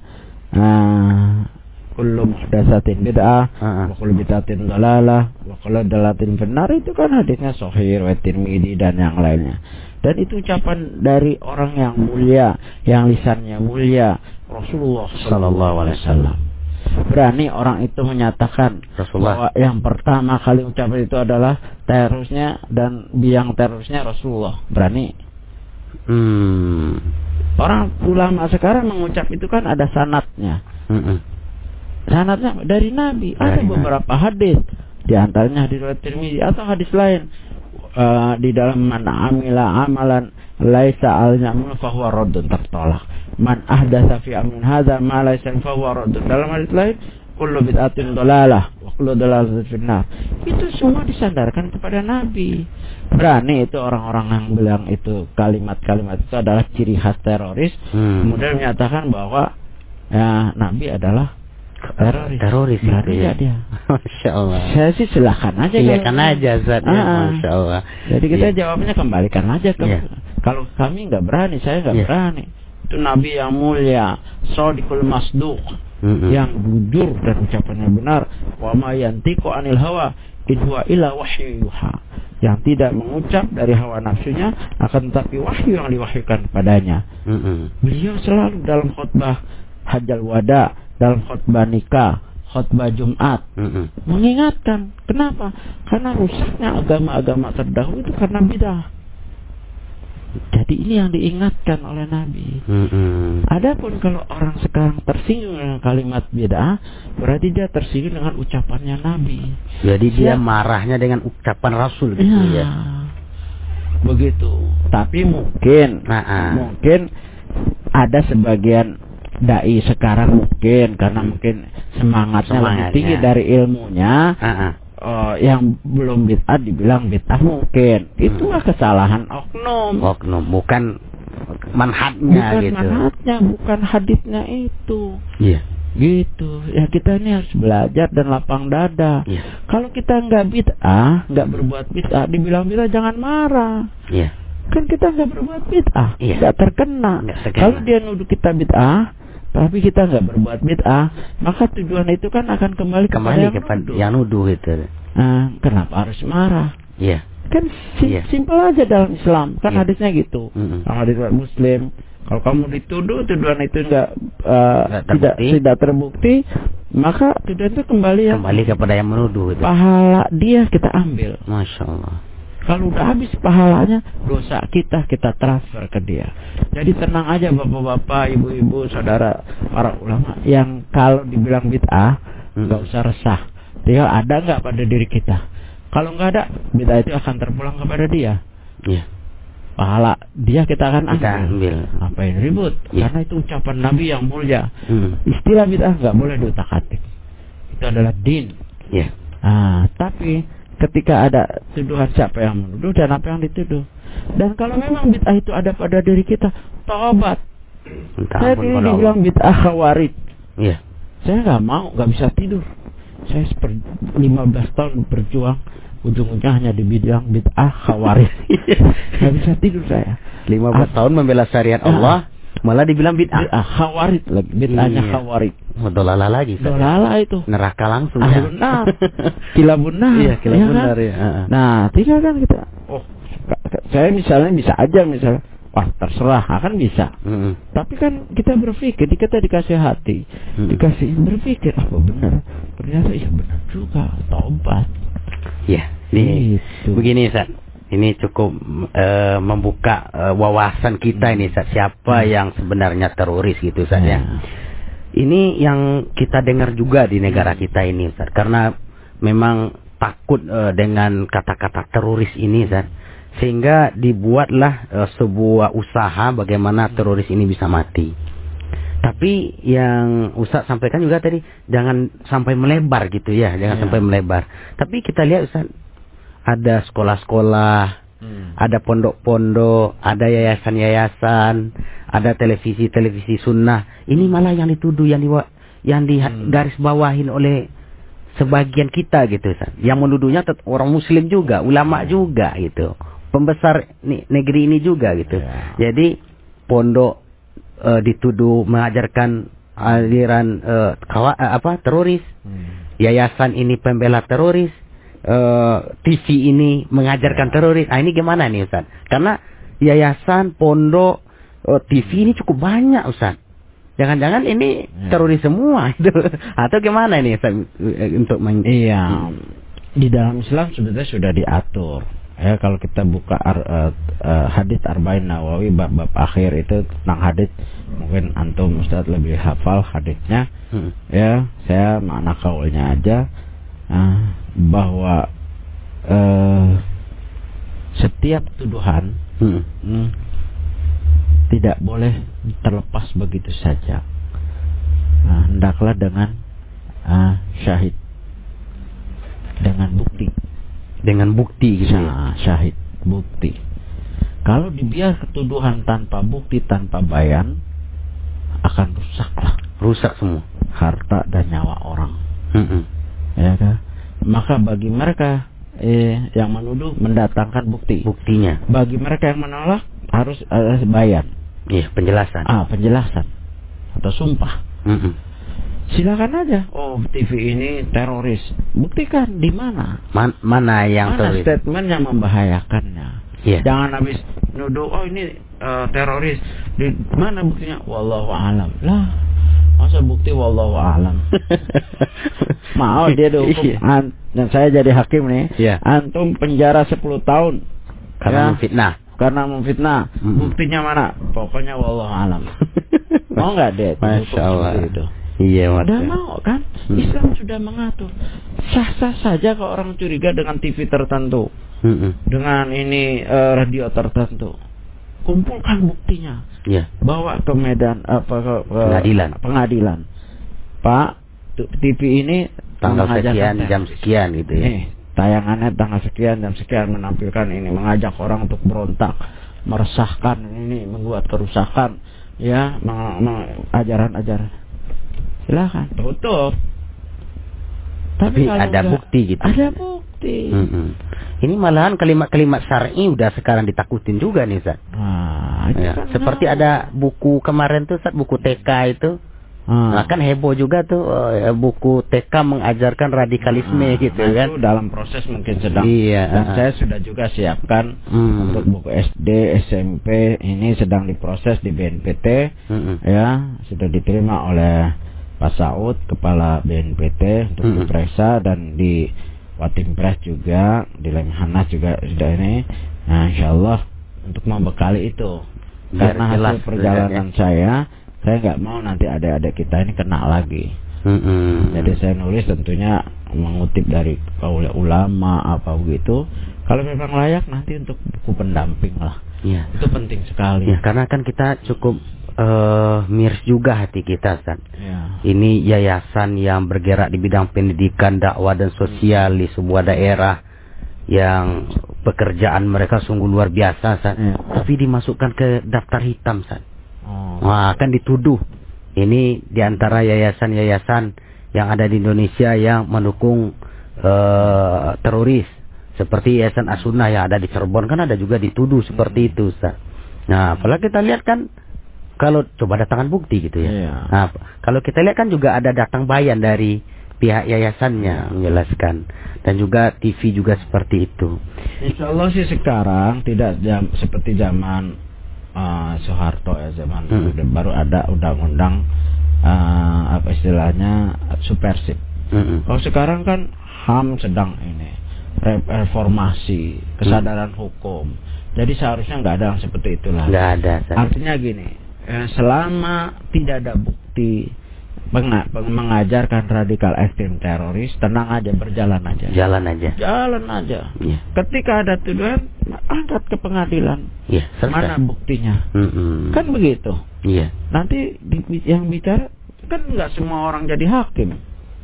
kullu muhdatsatin bid'ah wa kullu bid'atin dhalalah wa kullu dhalalatin finnar, itu kan hadisnya sahih riwayat Tirmidzi dan yang lainnya. Dan itu ucapan dari orang yang mulia, yang lisannya mulia, Rasulullah sallallahu alaihi wasallam. Berani orang itu menyatakan Rasulullah, bahwa yang pertama kali ucapan itu adalah terorisnya dan biang terorisnya Rasulullah. Berani. Hmm. Orang ulama sekarang mengucap itu kan ada sanadnya. Mm-mm. Sanadnya dari Nabi. Dari ada beberapa Nabi. Hadis, di antaranya hadis riwayat Tirmidzi atau hadis lain. Uh, di dalam man amila amalan laisa al-yamin fa huwa raddun, tertolak. Man ahdatsa fi amrin hadza ma laisa fa huwa raddun. Dalam hadis lain, kullu bid'atin dhalalah wa kullu dhalalatin finnar. Itu semua disandarkan kepada Nabi. Berani itu orang-orang yang bilang itu kalimat-kalimat itu adalah ciri khas teroris, hmm. kemudian menyatakan bahwa ya Nabi adalah teroris. Teroris itu ya. Dia. Masya Allah. Saya sih silahkan aja. Iya kan aja Ustaz. Ah, Masya Allah. Jadi kita yeah. jawabnya kembalikan aja ke. Yeah. Kalau kami nggak berani, saya nggak yeah. berani. Itu Nabi yang mulia, shadiqul masduq, mm-hmm. yang jujur dan ucapannya benar. Wa ma yantiqu anil hawa in huwa illa wahyu yuha. Yang tidak mengucap dari hawa nafsunya, akan tetapi wahyu yang diwahyukan kepadanya. Mm-hmm. Beliau selalu dalam khutbah hajjal wada, dalam khutbah nikah, khutbah Jumat, mm-hmm. mengingatkan. Kenapa? Karena rusaknya agama-agama terdahulu itu karena bidah. Jadi ini yang diingatkan oleh Nabi. Mm-hmm. Adapun kalau orang sekarang tersinggung dengan kalimat bid'ah, berarti dia tersinggung dengan ucapannya Nabi. Jadi dia, dia marahnya dengan ucapan Rasul gitu ya. ya. Begitu. Tapi mungkin, nah, mungkin ada sebagian dai sekarang mungkin karena mungkin semangatnya, semangatnya. lebih tinggi dari ilmunya. Uh-uh. Uh, yang belum bid'ah dibilang bid'ah mungkin. Hmm. Itulah kesalahan oknum. Oknum, bukan manhajnya bukan gitu. Bukan manhajnya, bukan haditsnya itu. Iya. Yeah. Gitu. Ya kita ini harus belajar dan lapang dada. Yeah. Kalau kita nggak bid'ah, nggak berbuat bid'ah, dibilang bid'ah jangan marah. Iya. Yeah. kan kita nggak berbuat bid'ah, iya. nggak terkena. terkena. Kalau dia nuduh kita bid'ah, tapi kita nggak berbuat bid'ah, maka tujuan itu kan akan kembali, kembali kepada kepada yang, yang nuduh itu. Nah, kenapa harus marah? Iya. Kan sim iya. simpel aja dalam Islam, kan iya. hadisnya gitu. Mm-hmm. Kalau hadis Muslim, kalau kamu dituduh tuduhan itu nggak uh, tidak tidak terbukti, maka tuduhan itu kembali yang kembali kepada yang menuduh itu. Pahala dia kita ambil. Masya Allah. Kalau udah habis pahalanya, dosa kita kita transfer ke dia. Jadi tenang aja bapak-bapak, ibu-ibu, saudara, para ulama yang kalau dibilang bid'ah nggak hmm. usah resah. Tinggal ada nggak pada diri kita. Kalau nggak ada, bid'ah itu akan terpulang kepada dia. Iya. Pahala dia kita akan ambil. Kita ambil. Apa yang ribut? Ya. Karena itu ucapan Nabi yang mulia. Hmm. Istilah bid'ah nggak boleh diutak-atik. Itu adalah din. Ya. Ah, tapi ketika ada tuduhan siapa yang menuduh dan apa yang dituduh. Dan kalau memang bid'ah itu ada pada diri kita, taubat. Saya dulu dibilang bid'ah khawarij. Iya. Saya nggak mau, nggak bisa tidur. Saya seper lima belas tahun berjuang, ujung-ujungnya hanya dibilang bid'ah khawarij. Nggak bisa tidur saya. lima belas tahun membela syariat Allah, malah dibilang bid'ah. Bid'ah khawarij lagi, bid'ahnya iya. khawarij. Dolala lagi. Dolala itu. Neraka langsung ah, ya. Benar. Kilabun nar. Iya, kilabun nar ya. Kan? Nah, tinggal kan kita. Oh, saya misalnya bisa aja misalnya. Wah, terserah, akan bisa. Mm-hmm. Tapi kan kita berpikir, kita dikasih hati, mm-hmm. dikasih berpikir apa benar. Ternyata iya benar juga, tobat. Ya, ini gitu. Begini Ustaz. Ini cukup uh, membuka uh, wawasan kita ini Ustaz. Siapa hmm. yang sebenarnya teroris gitu Ustaz ya. Hmm. Ini yang kita dengar juga di negara kita ini Ustaz. Karena memang takut uh, dengan kata-kata teroris ini Ustaz. Sehingga dibuatlah uh, sebuah usaha bagaimana teroris ini bisa mati. Tapi yang Ustaz sampaikan juga tadi, jangan sampai melebar gitu ya, jangan yeah. sampai melebar. Tapi kita lihat Ustaz, ada sekolah-sekolah, hmm. ada pondok-pondok, ada yayasan-yayasan, ada televisi-televisi sunnah. Ini malah yang dituduh, yang di yang digaris bawahin oleh sebagian kita gitu Ustaz. Yang menuduhnya orang muslim juga, ulama juga gitu. Pembesar negeri ini juga gitu. Yeah. Jadi pondok uh, dituduh mengajarkan aliran uh, kawa, uh, apa teroris. Hmm. Yayasan ini pembela teroris. Uh, T V ini mengajarkan yeah. teroris. Ah ini gimana nih Ustaz? Karena yayasan, pondok, uh, T V ini cukup banyak Ustaz. Jangan-jangan ini yeah. teroris semua itu. Atau gimana ini Ustaz untuk men- Iya. Di dalam Islam sebetulnya sudah diatur. Ya, kalau kita buka ar, uh, uh, hadits Arba'in Nawawi bab-bab akhir itu tentang hadits, mungkin antum Ustaz lebih hafal haditsnya. Hmm. Ya, saya makna kaulnya aja uh, bahwa uh, setiap tuduhan hmm. Hmm, tidak boleh terlepas begitu saja. Nah, hendaklah dengan uh, syahid, dengan bukti. Dengan bukti gitu nah, syahid, bukti. Kalau dibiar ketuduhan tanpa bukti, tanpa bayan, akan rusaklah. Rusak semua harta dan nyawa orang. Mm-mm. Ya kan? Maka bagi mereka eh, yang menuduh mendatangkan bukti. Buktinya. Bagi mereka yang menolak harus ada bayan. Iya, penjelasan. Ah, penjelasan atau sumpah. Mm-mm. Silakan aja. Oh, T V ini teroris. Buktikan di mana? Man, mana yang mana teroris? Statement yang membahayakannya. Yeah. Jangan habis nuduh, oh ini uh, teroris. Di mana buktinya? Wallahu a'lam. Lah, masa bukti wallahu a'lam? Mau dia dihukum. An- dan saya jadi hakim nih. Yeah. Antum penjara sepuluh tahun karena ya? memfitnah. Karena memfitnah. Mm-hmm. Buktinya mana? Pokoknya wallahu a'lam. Mau nggak dia? Masya Allah. Itu? Iya, udah mau kan? Hmm. Islam sudah mengatur. Sah-sah saja kalau orang curiga dengan T V tertentu, hmm. dengan ini uh, radio tertentu. Kumpulkan buktinya. Yeah. Bawa ke medan apa ke, ke pengadilan. Pengadilan. Pak, T V ini tanggal sekian, jam sekian gitu ya. Nih, tayangannya tanggal sekian, jam sekian menampilkan ini, mengajak orang untuk berontak, meresahkan ini, membuat kerusakan, ya, meng- meng- ajaran-ajaran. Silakan tutup. Tapi ada enggak, bukti gitu. Ada bukti. Mm-hmm. Ini malahan kalimat-kalimat syar'i udah sekarang ditakutin juga nih, Ustaz. Nah, Ya, kan seperti ada buku kemarin tuh, Ustaz, buku T K itu. Hmm. Nah, kan heboh juga tuh uh, buku T K mengajarkan radikalisme nah, gitu nah kan. Itu dalam proses mungkin sedang. Iya. Dan uh, saya sudah juga siapkan hmm. untuk buku S D, S M P ini sedang diproses di B N P T. Hmm. Ya, sudah diterima oleh Pak Saud, kepala B N P T untuk hmm. diperiksa, dan di Watimpres juga, di Lemhanas juga sudah ini. Nah, insyaallah untuk membekali itu. Biar karena jelas, hasil perjalanan ya. saya, saya nggak mau nanti adik-adik kita ini kena lagi. Mm-hmm. Jadi saya nulis tentunya mengutip dari kaula ulama apa begitu. Kalau memang layak nanti untuk buku pendamping lah. Ya. Itu penting sekali. Ya, karena kan kita cukup uh, miris juga hati kita, Ustaz. Ya. Ini yayasan yang bergerak di bidang pendidikan, dakwah dan sosial di sebuah daerah yang pekerjaan mereka sungguh luar biasa, Ustaz. Ya. Tapi dimasukkan ke daftar hitam, Ustaz. Oh. Wah, akan dituduh ini diantara yayasan-yayasan yang ada di Indonesia yang mendukung uh, teroris, seperti Yayasan As-Sunnah yang ada di Cirebon, kan ada juga dituduh seperti itu, Ustaz. Nah, apalagi kita lihat kan, kalau coba datangkan bukti gitu ya. Yeah. Nah, kalau kita lihat kan juga ada datang bayan dari pihak yayasannya menjelaskan, dan juga T V juga seperti itu. Insya Allah sih sekarang tidak jam, seperti zaman uh, Soeharto ya, zaman hmm. baru ada undang-undang uh, apa istilahnya supersip. Hmm. Kalau sekarang kan H A M sedang ini reformasi, kesadaran hmm. hukum. Jadi seharusnya nggak ada yang seperti itulah. Nggak ada. Saya. Artinya gini, eh, selama tidak ada bukti meng- mengajarkan radikal ekstrem teroris, tenang aja, berjalan aja. Jalan aja. Jalan aja. Ya. Ketika ada tuduhan, angkat ke pengadilan. Ya, mana buktinya? Mm-mm. Kan begitu. Iya. Nanti di, yang bicara kan nggak semua orang jadi hakim.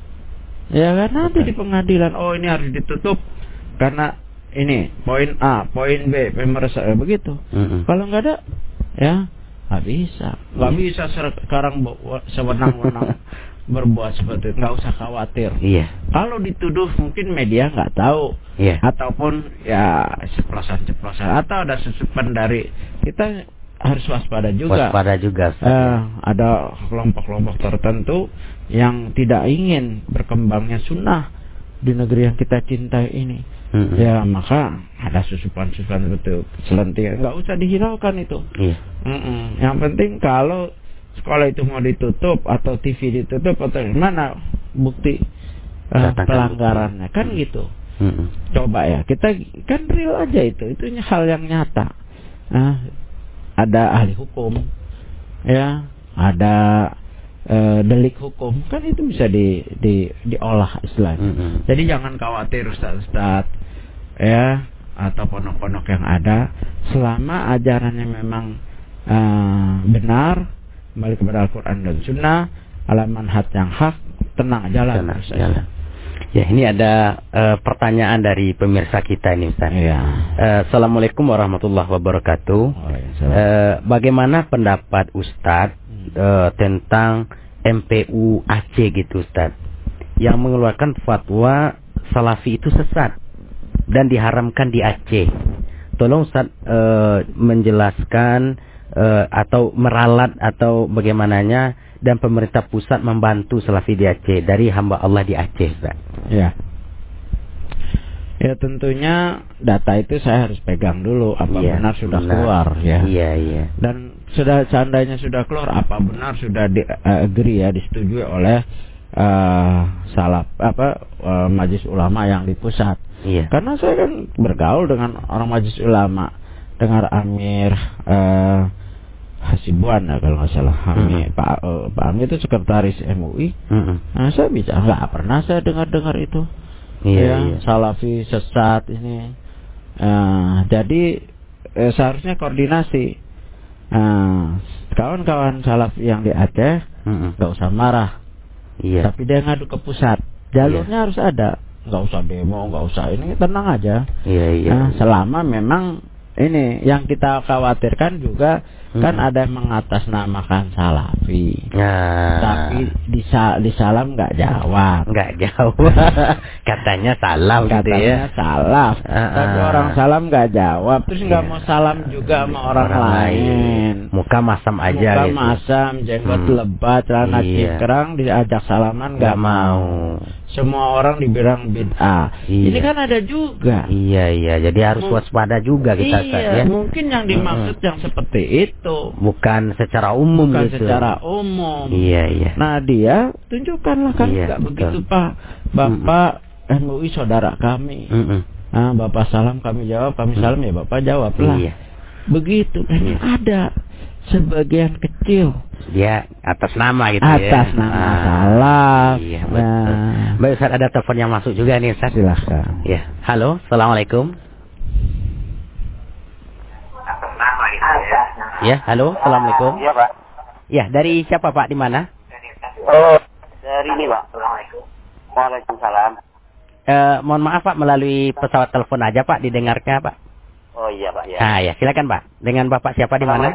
Ya kan, nanti Betul. di pengadilan, oh ini harus ditutup karena ini poin A, poin B, pemerintah begitu. Mm-hmm. Kalau nggak ada, ya nggak bisa, nggak yeah. bisa sekarang sewenang-wenang berbuat seperti itu. Nggak usah khawatir. Iya. Yeah. Kalau dituduh mungkin media nggak tahu, yeah. ataupun ya ceplosan-ceplosan atau ada susupan dari kita, harus waspada juga. Waspada juga. Uh, ada kelompok-kelompok tertentu yang tidak ingin berkembangnya sunnah di negeri yang kita cintai ini. Mm-hmm. Ya maka ada susupan-susupan betul selentingan, nggak usah dihiraukan itu. Iya. Mm-mm. Yang penting kalau sekolah itu mau ditutup atau T V ditutup atau mana bukti uh, pelanggarannya bukti. Kan mm-hmm. gitu. Mm-hmm. Coba ya kita kan real aja itu, itu hal yang nyata. Nah, ada ahli hukum, ya ada Uh, delik hukum, kan itu bisa di, di diolah istilahnya. Mm-hmm. Jadi jangan khawatir ustaz-ustaz ya atau pondok-pondok yang ada, selama ajarannya memang uh, benar, kembali kepada Al-Quran dan Sunnah, ala manhaj yang hak, tenang jalan. Tenang, jalan. Ya, ini ada uh, pertanyaan dari pemirsa kita ini, Ustaz. Ya. Uh, Assalamualaikum warahmatullahi wabarakatuh. Uh, bagaimana pendapat Ustaz uh, tentang M P U Aceh gitu, Ustaz, yang mengeluarkan fatwa Salafi itu sesat dan diharamkan di Aceh? Tolong Ustaz uh, menjelaskan uh, atau meralat atau bagaimananya, dan pemerintah pusat membantu Salafi di Aceh dari hamba Allah di Aceh, Ustaz. Ya. Ya tentunya data itu saya harus pegang dulu apa ya, benar sudah benar. keluar ya. Iya, iya. Dan sudah seandainya sudah keluar, apa benar sudah di uh, agree ya, disetujui oleh uh, salaf apa uh, majelis ulama yang di pusat. Iya. Karena saya kan bergaul dengan orang majelis ulama, dengar Amir uh, Hasibuan ya kalau nggak salah, Amir, mm-hmm. Pak uh, Pak Amir itu sekretaris M U I. Mm-hmm. Nah, saya bicara nggak pernah saya dengar-dengar itu. Iya, ya, iya. Salafi sesat ini. Uh, jadi eh, seharusnya koordinasi. Uh, kawan-kawan Salafi yang di Aceh nggak mm-hmm. usah marah. Iya. Tapi dia ngadu ke pusat. Jalurnya iya. harus ada. Nggak usah demo, nggak usah ini, tenang aja. Iya, iya. Nah, selama memang ini yang kita khawatirkan juga Hmm. Kan ada yang mengatasnamakan salafi. Nah. Tapi di, di salam nggak jawab. Nggak jawab. Katanya salam gitu ya. Katanya salam. Uh, uh. Tapi orang salam nggak jawab. Terus nggak yeah. mau salam juga sama orang, orang lain. lain. Muka masam aja Muka gitu. Muka masam, jenggot hmm. lebat, celana iya. cingkrang, diajak salaman nggak mau. Semua orang dibilang bid'ah. Iya. Ini kan ada juga. Iya iya. Jadi harus M- waspada juga kita. Iya. Ya? Mungkin yang dimaksud hmm. yang seperti itu. Bukan secara umum. Bukan gitu. secara umum. Iya iya. Nah dia tunjukkanlah kan iya, nggak begitu Pak. Bapak mm-mm. M U I saudara kami. Mm-mm. Nah, Bapak salam kami jawab, kami mm. salam ya Bapak jawab lah. Iya. Begitu kan iya. ada sebagian kecil. Dia atas nama gitu atas ya. Atas nama ah, salah. Iya betul. Nah. Baik Ustaz, ada telepon yang masuk juga nih Ustaz. Silahkan. Ya. Halo, assalamualaikum. Ya, halo, assalamualaikum. Iya Pak. Ya, dari siapa Pak? Di mana? Oh, dari ini Pak. Assalamualaikum. Waalaikumsalam. Eh, mohon maaf Pak, melalui pesawat telepon aja Pak, didengarkan Pak. Oh iya Pak. Ya. Ah ya, silakan Pak. Dengan Bapak siapa di mana?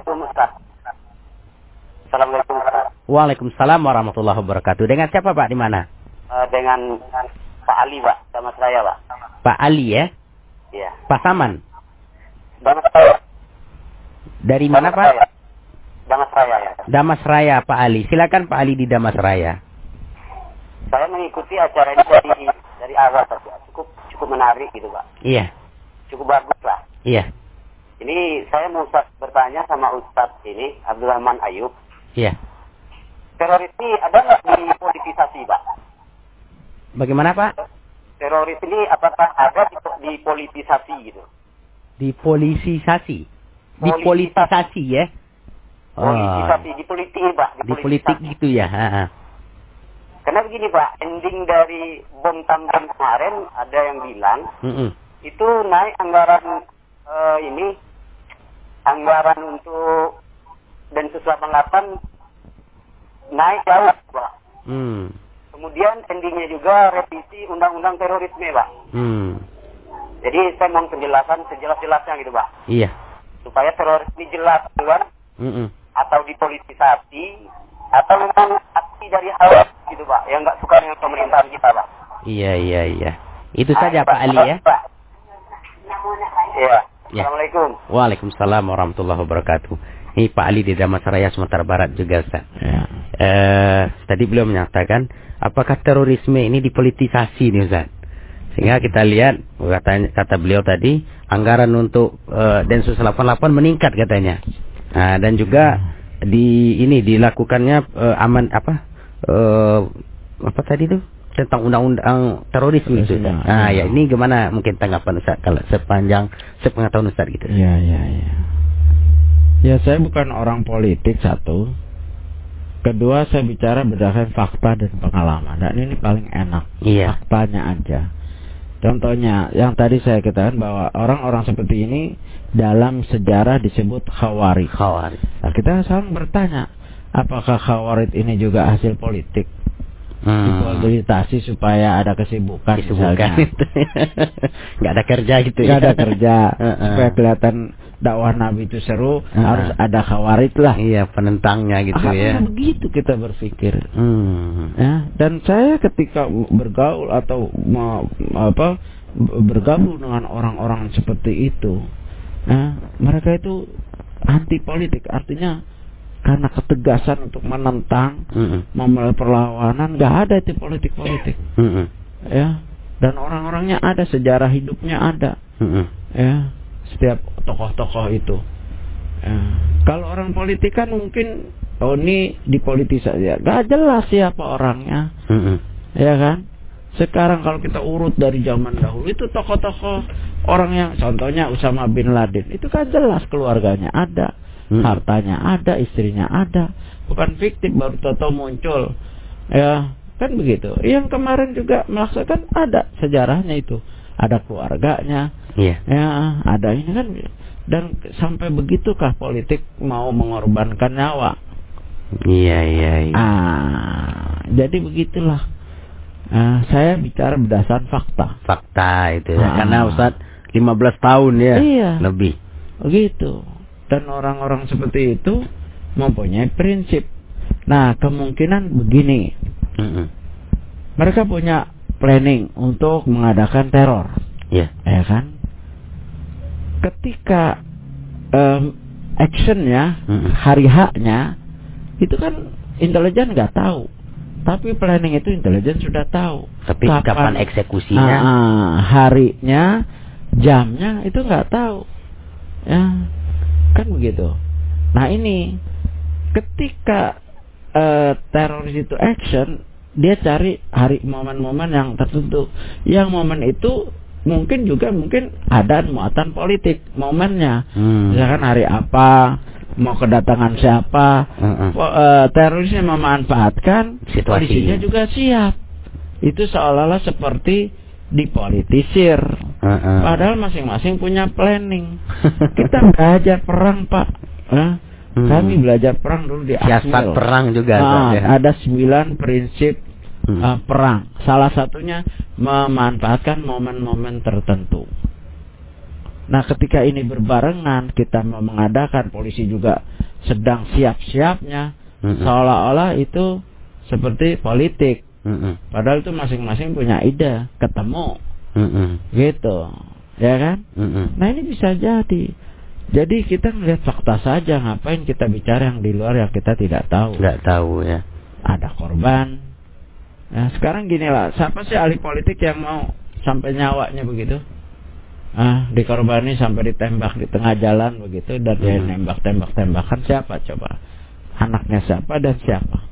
Assalamualaikum Ustaz. Waalaikumsalam warahmatullahi wabarakatuh. Dengan siapa Pak di mana? Uh, dengan Pak Ali Pak, sama saya Pak. Pak Ali ya? Iya. Pak Saman. Damas Raya. Dari mana Damas Pak? Raya. Damas Raya ya. Damas Raya Pak Ali. Silakan Pak Ali di Damas Raya. Saya mengikuti acara ini dari dari awal Pak. Cukup cukup menarik gitu Pak. Iya. Cukup bagus lah. Iya. Ini saya mau Ustaz bertanya sama Ustaz ini Abdurrahman Ayub. Iya. Teroris ini ada nggak dipolitisasi, Pak? Bagaimana, Pak? Teroris ini apakah ada dipolitisasi gitu? Dipolitisasi? Dipolitisasi ya? Politisasi, oh. di politik, Pak. Di politik gitu ya? Ha-ha. Karena begini, Pak, ending dari bom Tamrin kemarin ada yang bilang Mm-mm. itu naik anggaran uh, ini anggaran untuk Densus delapan puluh delapan naik jauh, Pak. Hmm. Kemudian endingnya juga revisi undang-undang terorisme, Pak. Hmm. Jadi saya mau penjelasan sejelas-jelasnya gitu, Pak. Iya. Supaya teroris ini jelas, kan? Mm-mm. Atau dipolitisasi, atau memang aksi dari awal gitu, Pak, yang nggak suka dengan pemerintahan kita, Pak. Iya, iya, iya. Itu ah, saja, Pak, Pak Ali ya. Pak. Iya. Ya. Assalamualaikum. Waalaikumsalam warahmatullahi wabarakatuh. Ini Pak Ali di Damas Raya, Sumatera Barat juga, Ustaz. Ya. Eh, tadi beliau menyatakan, apakah terorisme ini dipolitisasi nih, Ustaz? Sehingga kita lihat, kata, kata beliau tadi, anggaran untuk uh, Densus delapan puluh delapan meningkat katanya. Nah, dan juga di ini dilakukannya uh, aman apa? Uh, apa tadi tuh? Tentang undang-undang terorisme itu. Nah, ya ini gimana mungkin tanggapan Ustaz kalau sepanjang sepengetahuan Ustaz gitu. Iya, iya, iya. Ya, saya bukan orang politik satu. Kedua, saya bicara berdasarkan fakta dan pengalaman. Dan ini paling enak. Iya. Faktanya aja. Contohnya, yang tadi saya katakan bahwa orang-orang seperti ini dalam sejarah disebut khawarij. Khawarij. Nah, kita sekarang bertanya, apakah khawarij ini juga hasil politik? Hmm. Dipolitisasi supaya ada kesibukan, kesibukan itu. Nggak ada kerja gitu ya. Nggak ada kerja. Supaya kelihatan dakwah Nabi itu seru, uh-uh. harus ada khawarij lah. Iya, penentangnya gitu. Ah, ya. Begitu kita berpikir. Hmm. Ya, dan saya ketika bergaul atau mau apa bergabung dengan orang-orang seperti itu, ya, mereka itu anti politik, artinya karena ketegasan untuk menentang, mm-hmm. memulai perlawanan, nggak ada itu politik-politik, mm-hmm. ya. Dan orang-orangnya ada, sejarah hidupnya ada, mm-hmm. ya. Setiap tokoh-tokoh itu. Ya. Kalau orang politik kan mungkin, oh ini dipolitisasi, nggak jelas siapa orangnya, mm-hmm. ya kan. Sekarang kalau kita urut dari zaman dahulu itu tokoh-tokoh orang yang, contohnya Usama bin Laden, itu kan jelas keluarganya ada. Hmm. Hartanya ada, istrinya ada, bukan fiktif baru tahu muncul, ya kan begitu. Yang kemarin juga melaksanakan ada sejarahnya itu, ada keluarganya, yeah. ya ada ini kan, dan sampai begitukah politik mau mengorbankan nyawa? Iya iya. iya. Ah, jadi begitulah. Ah, saya bicara berdasarkan fakta. Fakta itu, ya. Ah. Karena Ustaz lima belas tahun ya, iya. lebih. Begitu. dan orang-orang seperti itu mempunyai prinsip. Nah, kemungkinan begini, mm-hmm. mereka punya planning untuk mengadakan teror, yeah. ya kan? Ketika um, actionnya, mm-hmm. hari haknya, itu kan intelijen nggak tahu, tapi planning itu intelijen sudah tahu. Tapi kapan, kapan eksekusinya, uh, harinya, jamnya itu nggak tahu, ya kan begitu. Nah ini ketika Uh, teroris itu action, dia cari hari momen-momen yang tertentu. Yang momen itu mungkin juga mungkin ada muatan politik momennya. Hmm. Misalkan hari apa, mau kedatangan siapa. Uh-uh. Uh, terorisnya memanfaatkan, situasi. Polisinya juga siap. Itu seolah-olah seperti dipolitisir. Uh-uh. Padahal masing-masing punya planning. Kita belajar perang, Pak. Uh, Hmm. Kami belajar perang dulu di Asmil. Siasat perang juga. Ah, ada sembilan prinsip hmm. uh, perang. Salah satunya memanfaatkan momen-momen tertentu. Nah, ketika ini berbarengan, kita mau mengadakan, polisi juga sedang siap-siapnya, hmm. seolah-olah itu seperti politik. Hmm. Padahal itu masing-masing punya ide, ketemu, hmm. gitu, ya kan? Hmm. Nah, ini bisa jadi. Jadi kita melihat fakta saja, ngapain kita bicara yang di luar yang kita tidak tahu. Tidak tahu ya. Ada korban. Nah sekarang gini lah, siapa sih ahli politik yang mau sampai nyawanya begitu? Ah, dikorbani sampai ditembak di tengah jalan begitu, dan dia hmm. nembak tembak tembakan siapa coba? Anaknya siapa dan siapa?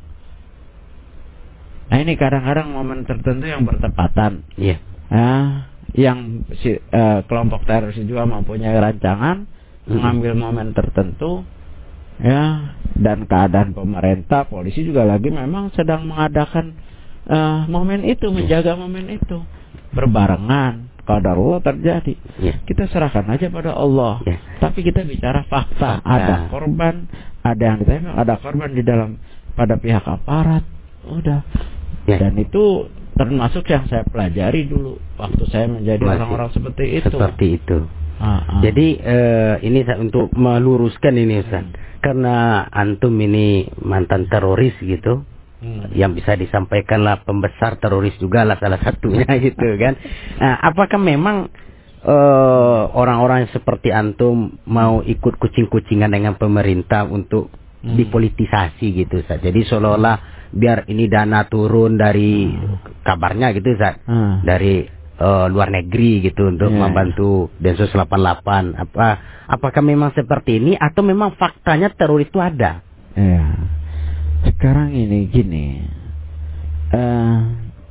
Nah ini kadang-kadang momen tertentu yang bertepatan. Iya. Yeah. Ah, yang si, uh, kelompok teroris juga mempunyai rancangan. Mengambil momen tertentu, ya, dan keadaan pemerintah, polisi juga lagi memang sedang mengadakan uh, momen itu, menjaga momen itu berbarengan. Qadarullah terjadi, yeah. kita serahkan aja pada Allah. Yeah. Tapi kita bicara fakta, fakta. Ada korban, ada yang ditembak, ada korban di dalam pada pihak aparat, udah. Yeah. Dan itu termasuk yang saya pelajari dulu waktu saya menjadi Masih orang-orang seperti itu. Seperti itu. Ah, ah. Jadi uh, ini untuk meluruskan ini Ustaz, hmm. karena antum ini mantan teroris gitu, hmm. yang bisa disampaikan lah pembesar teroris juga lah salah satunya gitu kan. Nah, apakah memang uh, orang-orang seperti antum mau ikut kucing-kucingan dengan pemerintah untuk hmm. dipolitisasi gitu Ustaz? Jadi seolah-olah biar ini dana turun dari hmm. kabarnya gitu Ustaz, hmm. dari Uh, luar negeri gitu untuk yeah. membantu Densus delapan puluh delapan. Apa apakah memang seperti ini atau memang faktanya teroris itu ada? Ya. Yeah. Sekarang ini gini. Uh,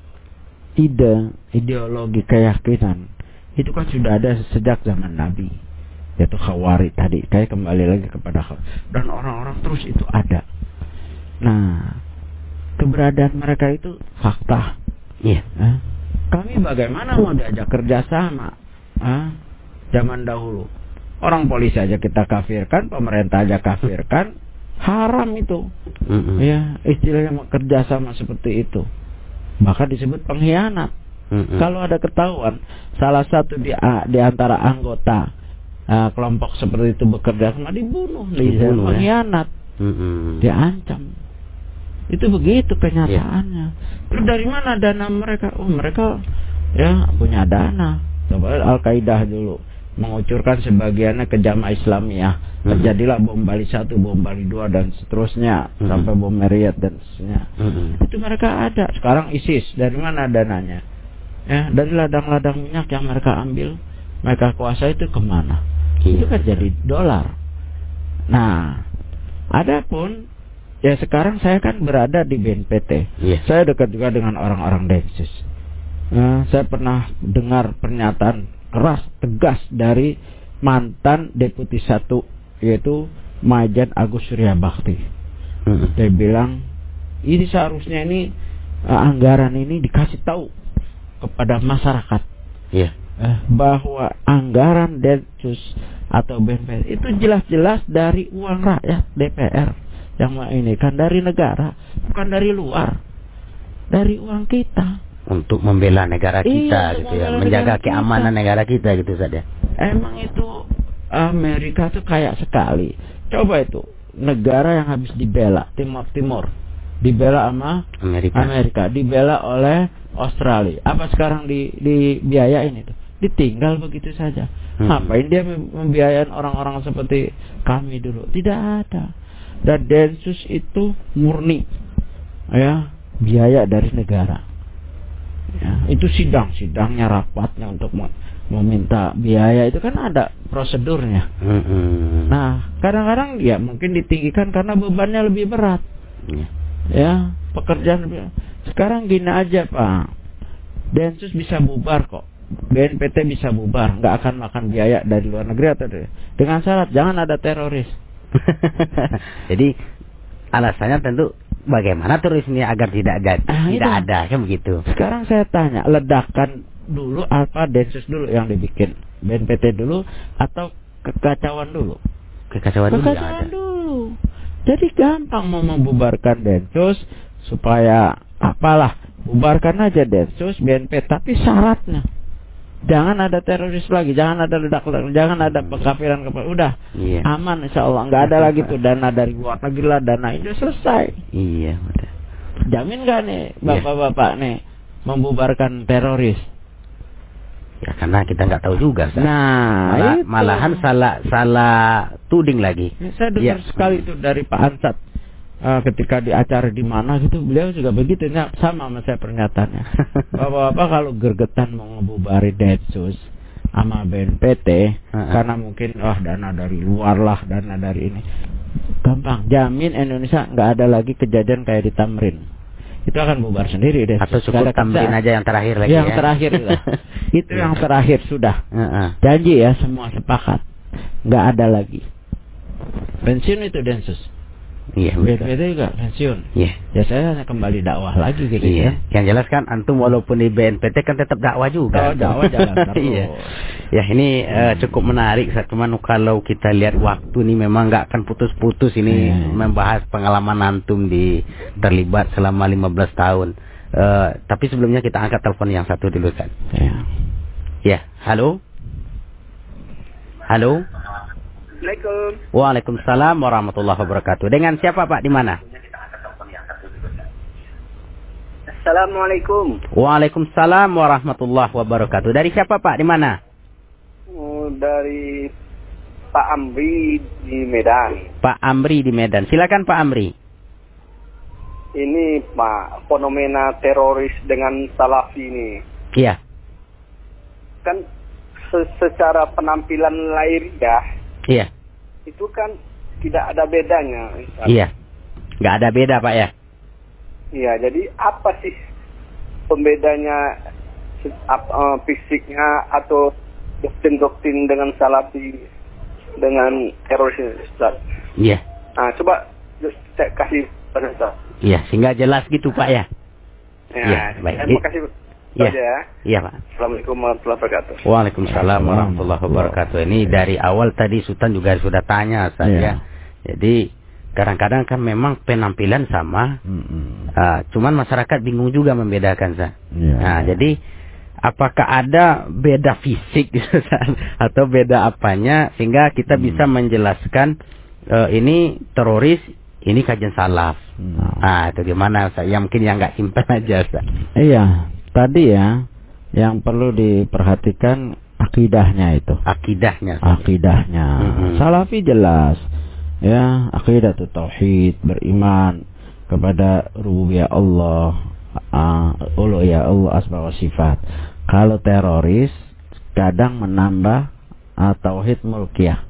ide, ideologi keyakinan itu kan sudah ada sejak zaman Nabi. Yaitu Khawarij tadi. Kayak kembali lagi kepada Khawarij. Dan orang-orang terus itu ada. Nah, keberadaan mereka itu fakta. Iya. Yeah. Eh? Kami bagaimana mau diajak kerjasama? Ah, zaman dahulu orang polisi aja kita kafirkan, pemerintah aja kafirkan, haram itu. Mm-hmm. Ya, istilahnya mau kerjasama seperti itu, maka disebut pengkhianat. Mm-hmm. Kalau ada ketahuan salah satu di, di antara anggota uh, kelompok seperti itu bekerja sama, dibunuh, dibunuh pengkhianat, ya? Mm-hmm. Diancam. Itu begitu kenyataannya. Terus dari mana dana mereka? Oh mereka ya punya dana. Coba Al-Qaeda dulu mengucurkan sebagiannya ke Jamaah Islamiyah. Terjadilah bom Bali satu, bom Bali dua dan seterusnya, hmm. sampai bom Marriott dan seterusnya. Hmm. Itu mereka ada. Sekarang ISIS dari mana dananya? Ya dari ladang-ladang minyak yang mereka ambil, mereka kuasai itu kemana? Iya. Itu kan jadi dolar. Nah, adapun ya sekarang saya kan berada di B N P T. Yeah. Saya dekat juga dengan orang-orang Densus. Nah, saya pernah dengar pernyataan keras, tegas dari mantan Deputi satu, yaitu Majen Agus Surya Bakti. Mm-hmm. Dia bilang, ini seharusnya ini uh, anggaran ini dikasih tahu kepada masyarakat. Yeah. Uh, bahwa anggaran Densus atau B N P T itu jelas-jelas dari uang rakyat D P R. Yang ini kan dari negara, bukan dari luar, dari uang kita untuk membela negara kita, iya, gitu ya, menjaga keamanan kita. Negara kita gitu saja. Emang itu Amerika tuh kaya sekali. Coba itu negara yang habis dibela, Timur Timur dibela sama Amerika, Amerika dibela oleh Australia. Apa sekarang di dibiayain itu? Ditinggal begitu saja. Hmm. Ngapain dia membiayain orang-orang seperti kami dulu? Tidak ada. Dan Densus itu murni, ya, biaya dari negara. Ya, itu sidang, sidangnya, rapatnya untuk meminta biaya itu kan ada prosedurnya. Hmm. Nah, kadang-kadang ya mungkin ditinggikan karena bebannya lebih berat. Hmm. Ya, pekerjaan lebih. Sekarang gini aja Pak, Densus bisa bubar kok, B N P T bisa bubar, nggak akan makan biaya dari luar negeri atau dari, dengan syarat jangan ada teroris. Jadi alasannya tentu bagaimana teroris ini agar tidak ada, nah, tidak itu. ada kan begitu. Sekarang saya tanya, ledakan dulu apa Densus dulu yang dibikin, B N P T dulu atau kekacauan dulu? Kekacauan, kekacauan dulu. dulu. Jadi gampang mau membubarkan Densus supaya apalah, bubarkan aja Densus, B N P, tapi syaratnya jangan ada teroris lagi, jangan ada ledak-ledak, jangan ada pengkafiran kepada, udah iya. Aman insya Allah, nggak ada lagi tuh dana dari luar negeri lah, dana itu selesai. Iya betul. Jamin nggak nih bapak-bapak iya. nih membubarkan teroris? Ya karena kita nggak tahu juga. Sah. Nah, Malah, malahan salah salah tuding lagi. Ya, saya dengar ya. sekali itu dari Pak Ansat uh, ketika di acara di mana gitu, beliau juga begitu, nah, sama sama saya pernyataannya. Bapak-bapak kalau gergetan mau ngebubarin Densus sama B N P T uh-huh. karena mungkin wah dana dari luar lah, dana dari ini, gampang, jamin Indonesia nggak ada lagi kejadian kayak di Tamrin. Itu akan bubar sendiri deh. Atau cukup Tamrin aja yang terakhir lagi yang ya. terakhir lah. Itu yang terakhir sudah. Uh-uh. Janji ya, semua sepakat. Nggak ada lagi. Pensiun itu Densus. Iya. Beda beda juga pensiun. Iya. Ya saya hanya kembali dakwah lagi gitu iya. ya. Yang jelas kan antum walaupun di B N P T kan tetap dakwah juga. Oh, dakwah jalan terus. Iya. Ya ini uh, cukup menarik. Cuman kalau kita lihat waktu ini memang nggak akan putus-putus ini hmm. membahas pengalaman antum di terlibat selama lima belas tahun. Uh, tapi sebelumnya kita angkat telepon yang satu dulu kan. Ya. Ya, halo. Halo. Assalamualaikum. Waalaikumsalam warahmatullahi wabarakatuh. Dengan siapa Pak, di mana? Assalamualaikum. Waalaikumsalam warahmatullahi wabarakatuh. Dari siapa Pak, di mana? Oh, dari Pak Amri di Medan. Pak Amri di Medan. Silakan Pak Amri. Ini Pak, fenomena teroris dengan Salafi ini. Iya. Kan se- secara penampilan lahiriah. Iya. Itu kan tidak ada bedanya. Misalnya. Iya. Nggak ada beda Pak ya? Iya, jadi apa sih pembedanya uh, fisiknya atau doktrin-doktrin dengan Salafi dengan teroris Ustaz? Iya. Nah, coba saya kasih penjelasan. Iya, sehingga jelas gitu Pak ya? Ya, ya baik. Terima kasih. Iya, ya. Iya Pak. Assalamualaikum warahmatullahi wabarakatuh. Waalaikumsalam warahmatullahi wabarakatuh. Ini dari awal tadi Sultan juga sudah tanya saya. Ya. Jadi kadang-kadang kan memang penampilan sama, mm-hmm. uh, cuman masyarakat bingung juga membedakan Sa. Ya. Nah, jadi apakah ada beda fisik gitu, atau beda apanya sehingga kita hmm. bisa menjelaskan uh, ini teroris, ini kajian salaf. Hmm. Ah, itu gimana Sa? Ya mungkin yang nggak simpan aja Sa. Iya. Tadi ya, yang perlu diperhatikan akidahnya itu. Akidahnya. Akidahnya. Mm-hmm. Salafi jelas, ya, akidah itu tauhid, beriman kepada rububiyah Allah, uh, uluhiyah Allah, asma wa sifat. Kalau teroris kadang menambah uh, tauhid mulkiyah.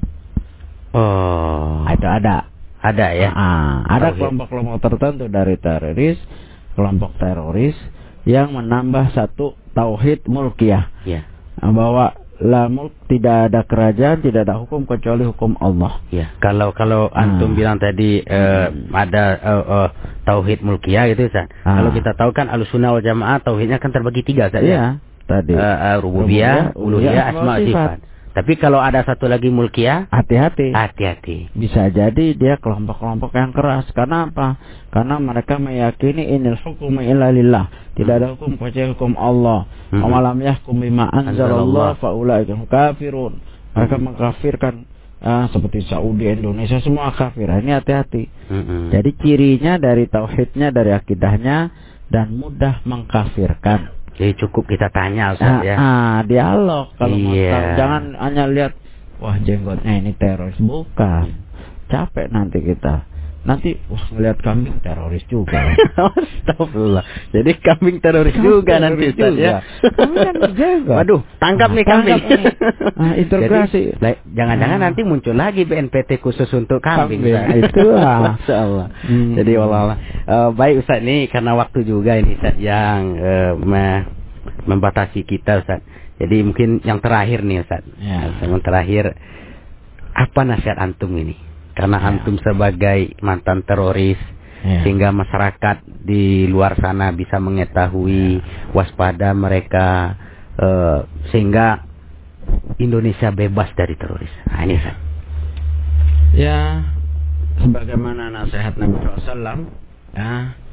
Oh, itu ada. Ada ya. Uh, ada kelompok-kelompok tertentu dari teroris, kelompok teroris yang menambah satu tauhid mulkiyah, ya. bahwa la mulk, tidak ada kerajaan, tidak ada hukum kecuali hukum Allah. Ya. Kalau kalau ah. antum bilang tadi uh, ada uh, uh, tauhid mulkiyah gitu Ustaz. Ah. Kalau kita tahu kan Ahlussunnah wal Jamaah tauhidnya kan terbagi tiga saja. Iya, tadi. Uh, uh, rububiyah, uluhiyah, asma sifat. Tapi kalau ada satu lagi mulkiyah, hati-hati. Hati-hati. Bisa jadi dia kelompok-kelompok yang keras. Karena apa? Karena mereka meyakini inil hukmu illa lillah. Tidak hmm. ada hukum kecuali hukum Allah. Wa hmm. lam yahkum bima anzalallah fa ulaika kafirun. Mereka hmm. mengkafirkan uh, seperti Saudi, Indonesia semua kafir. Ini hati-hati. Mm-hmm. Jadi cirinya dari tauhidnya, dari akidahnya, dan mudah mengkafirkan. Jadi cukup kita tanya Ustaz, ah, ya. Ah, dialog kalau iya. mau tahu. Jangan hanya lihat wah jenggotnya ini teroris, bukan. Capek nanti kita. Nanti wah ngelihat kambing teroris juga. Astagfirullah. Jadi kambing teroris kambing juga teroris nanti Ustaz, ya. Kambing kan berjaga. Waduh, tangkap nah, nih kambing. Nah, integrasi. Jadi, jangan-jangan nah. nanti muncul lagi B N P T khusus untuk kambing. kambing. Itulah. Masyaallah. Hmm. Jadi wallah. Uh, baik Ustaz, ini karena waktu juga ini Ustaz yang uh, me membatasi kita Ustaz. Jadi mungkin yang terakhir nih Ustaz. Ya. Yang terakhir, apa nasihat antum ini? Karena ya. antum sebagai mantan teroris, ya. sehingga masyarakat di luar sana bisa mengetahui, ya. waspada mereka, uh, sehingga Indonesia bebas dari teroris. Nah, ini Ustaz. Ya, sebagaimana nasihat Nabi shallallahu alaihi wasallam, ya,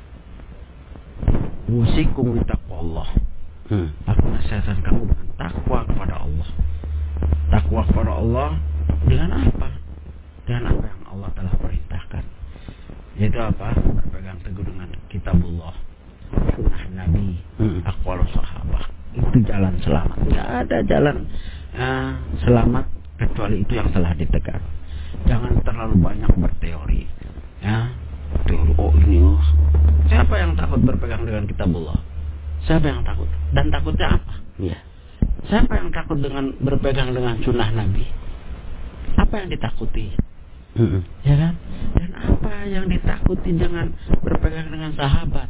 usikum bitaqwallah. Hmm. Aku nasihatkan kamu dengan takwa kepada Allah. Takwa kepada Allah dengan apa? Dengan apa yang Allah telah perintahkan. Yaitu apa? Berpegang teguh dengan kitabullah, sunnah Nabi, hmm. aqwalus sahabah. Itu jalan selamat. Tidak ada jalan uh, selamat kecuali itu yang telah ditegak. Jangan terlalu banyak berteori. Ya, teori oh ini oh. Siapa yang takut berpegang dengan kitabullah? Siapa yang takut? Dan takutnya apa? Ya. Siapa yang takut dengan berpegang dengan sunnah Nabi? Apa yang ditakuti? Mm-hmm. Ya kan? Dan apa yang ditakuti dengan berpegang dengan sahabat?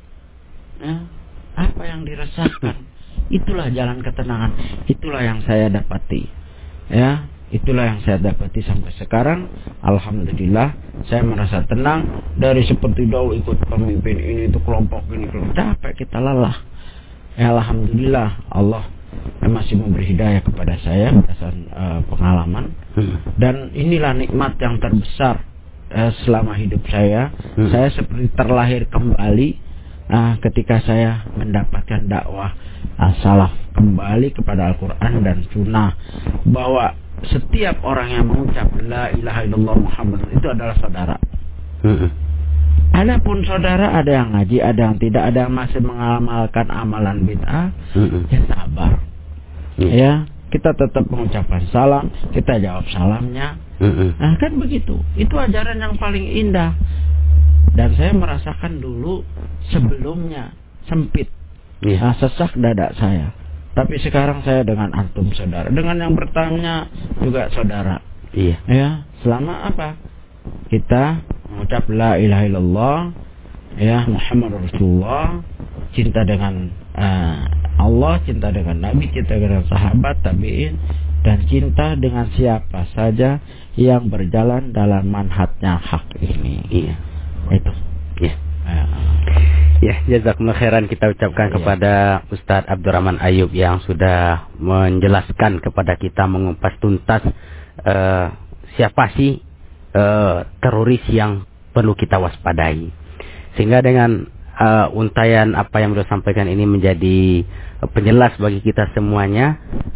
Ya? Apa yang diresahkan? Itulah jalan ketenangan. Itulah yang saya dapati. Ya, itulah yang saya dapati sampai sekarang. Alhamdulillah, saya merasa tenang dari seperti dahulu ikut pemimpin ini itu kelompok ini kelompok. Capek kita lelah. Ya, alhamdulillah Allah masih memberi hidayah kepada saya berdasarkan uh, pengalaman. Hmm. Dan inilah nikmat yang terbesar uh, selama hidup saya. Hmm. Saya seperti terlahir kembali uh, ketika saya mendapatkan dakwah uh, salaf, kembali kepada Al-Quran dan Sunnah, bahwa setiap orang yang mengucap la ilaha illallah Muhammad itu adalah saudara. Hmm. Adapun saudara ada yang ngaji, ada yang tidak, ada yang masih mengamalkan amalan bid'ah, mm-hmm. ya sabar. Mm-hmm. Ya, kita tetap mengucapkan salam, kita jawab salamnya. Mm-hmm. Nah, kan begitu. Itu ajaran yang paling indah. Dan saya merasakan dulu sebelumnya sempit, yeah. nah, sesak dada saya. Tapi sekarang saya dengan antum saudara, dengan yang bertanya juga saudara. Iya. Ya, selama apa? Kita mengucap la ilaha illallah, ya, Muhammad Rasulullah, cinta dengan uh, Allah, cinta dengan Nabi, cinta dengan sahabat, tabi'in, dan cinta dengan siapa saja yang berjalan dalam manhajnya hak ini. Iya. Itu. Ya. Ya, ya, jazakumullah khairan kita ucapkan ya. kepada Ustadz Abdurrahman Ayub yang sudah menjelaskan kepada kita, mengupas tuntas uh, siapa sih Uh, teroris yang perlu kita waspadai, sehingga dengan uh, untayan apa yang beliau sampaikan ini menjadi uh, penjelas bagi kita semuanya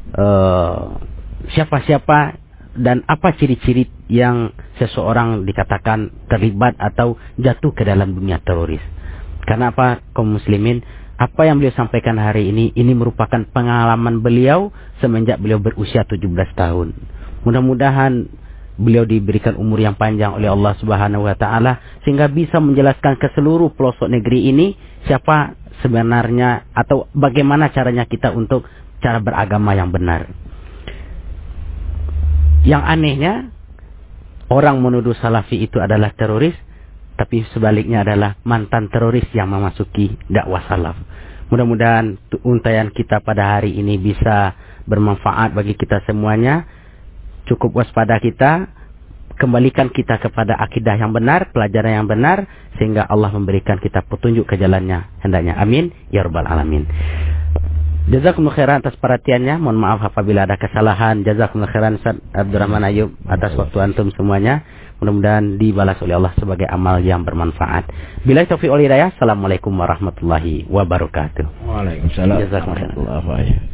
uh, siapa-siapa dan apa ciri-ciri yang seseorang dikatakan terlibat atau jatuh ke dalam dunia teroris. Karena apa, kaum muslimin, apa yang beliau sampaikan hari ini ini merupakan pengalaman beliau semenjak beliau berusia tujuh belas tahun. Mudah-mudahan beliau diberikan umur yang panjang oleh Allah Subhanahu wa taala sehingga bisa menjelaskan ke seluruh pelosok negeri ini siapa sebenarnya atau bagaimana caranya kita untuk cara beragama yang benar. Yang anehnya, orang menuduh salafi itu adalah teroris, tapi sebaliknya adalah mantan teroris yang memasuki dakwah salaf. Mudah-mudahan untayan kita pada hari ini bisa bermanfaat bagi kita semuanya. Cukup waspada kita, kembalikan kita kepada akidah yang benar, pelajaran yang benar, sehingga Allah memberikan kita petunjuk ke jalannya hendaknya. Amin ya rabbal alamin. Jazakumullah khairan atas perhatiannya. Mohon maaf apabila ada kesalahan. Jazakumullah khairan Ustaz Abdurrahman Ayub atas waktu antum semuanya. Mudah-mudahan dibalas oleh Allah sebagai amal yang bermanfaat. Billahi taufiq wal hidayah. Assalamualaikum warahmatullahi wabarakatuh. Waalaikumsalam warahmatullahi wabarakatuh.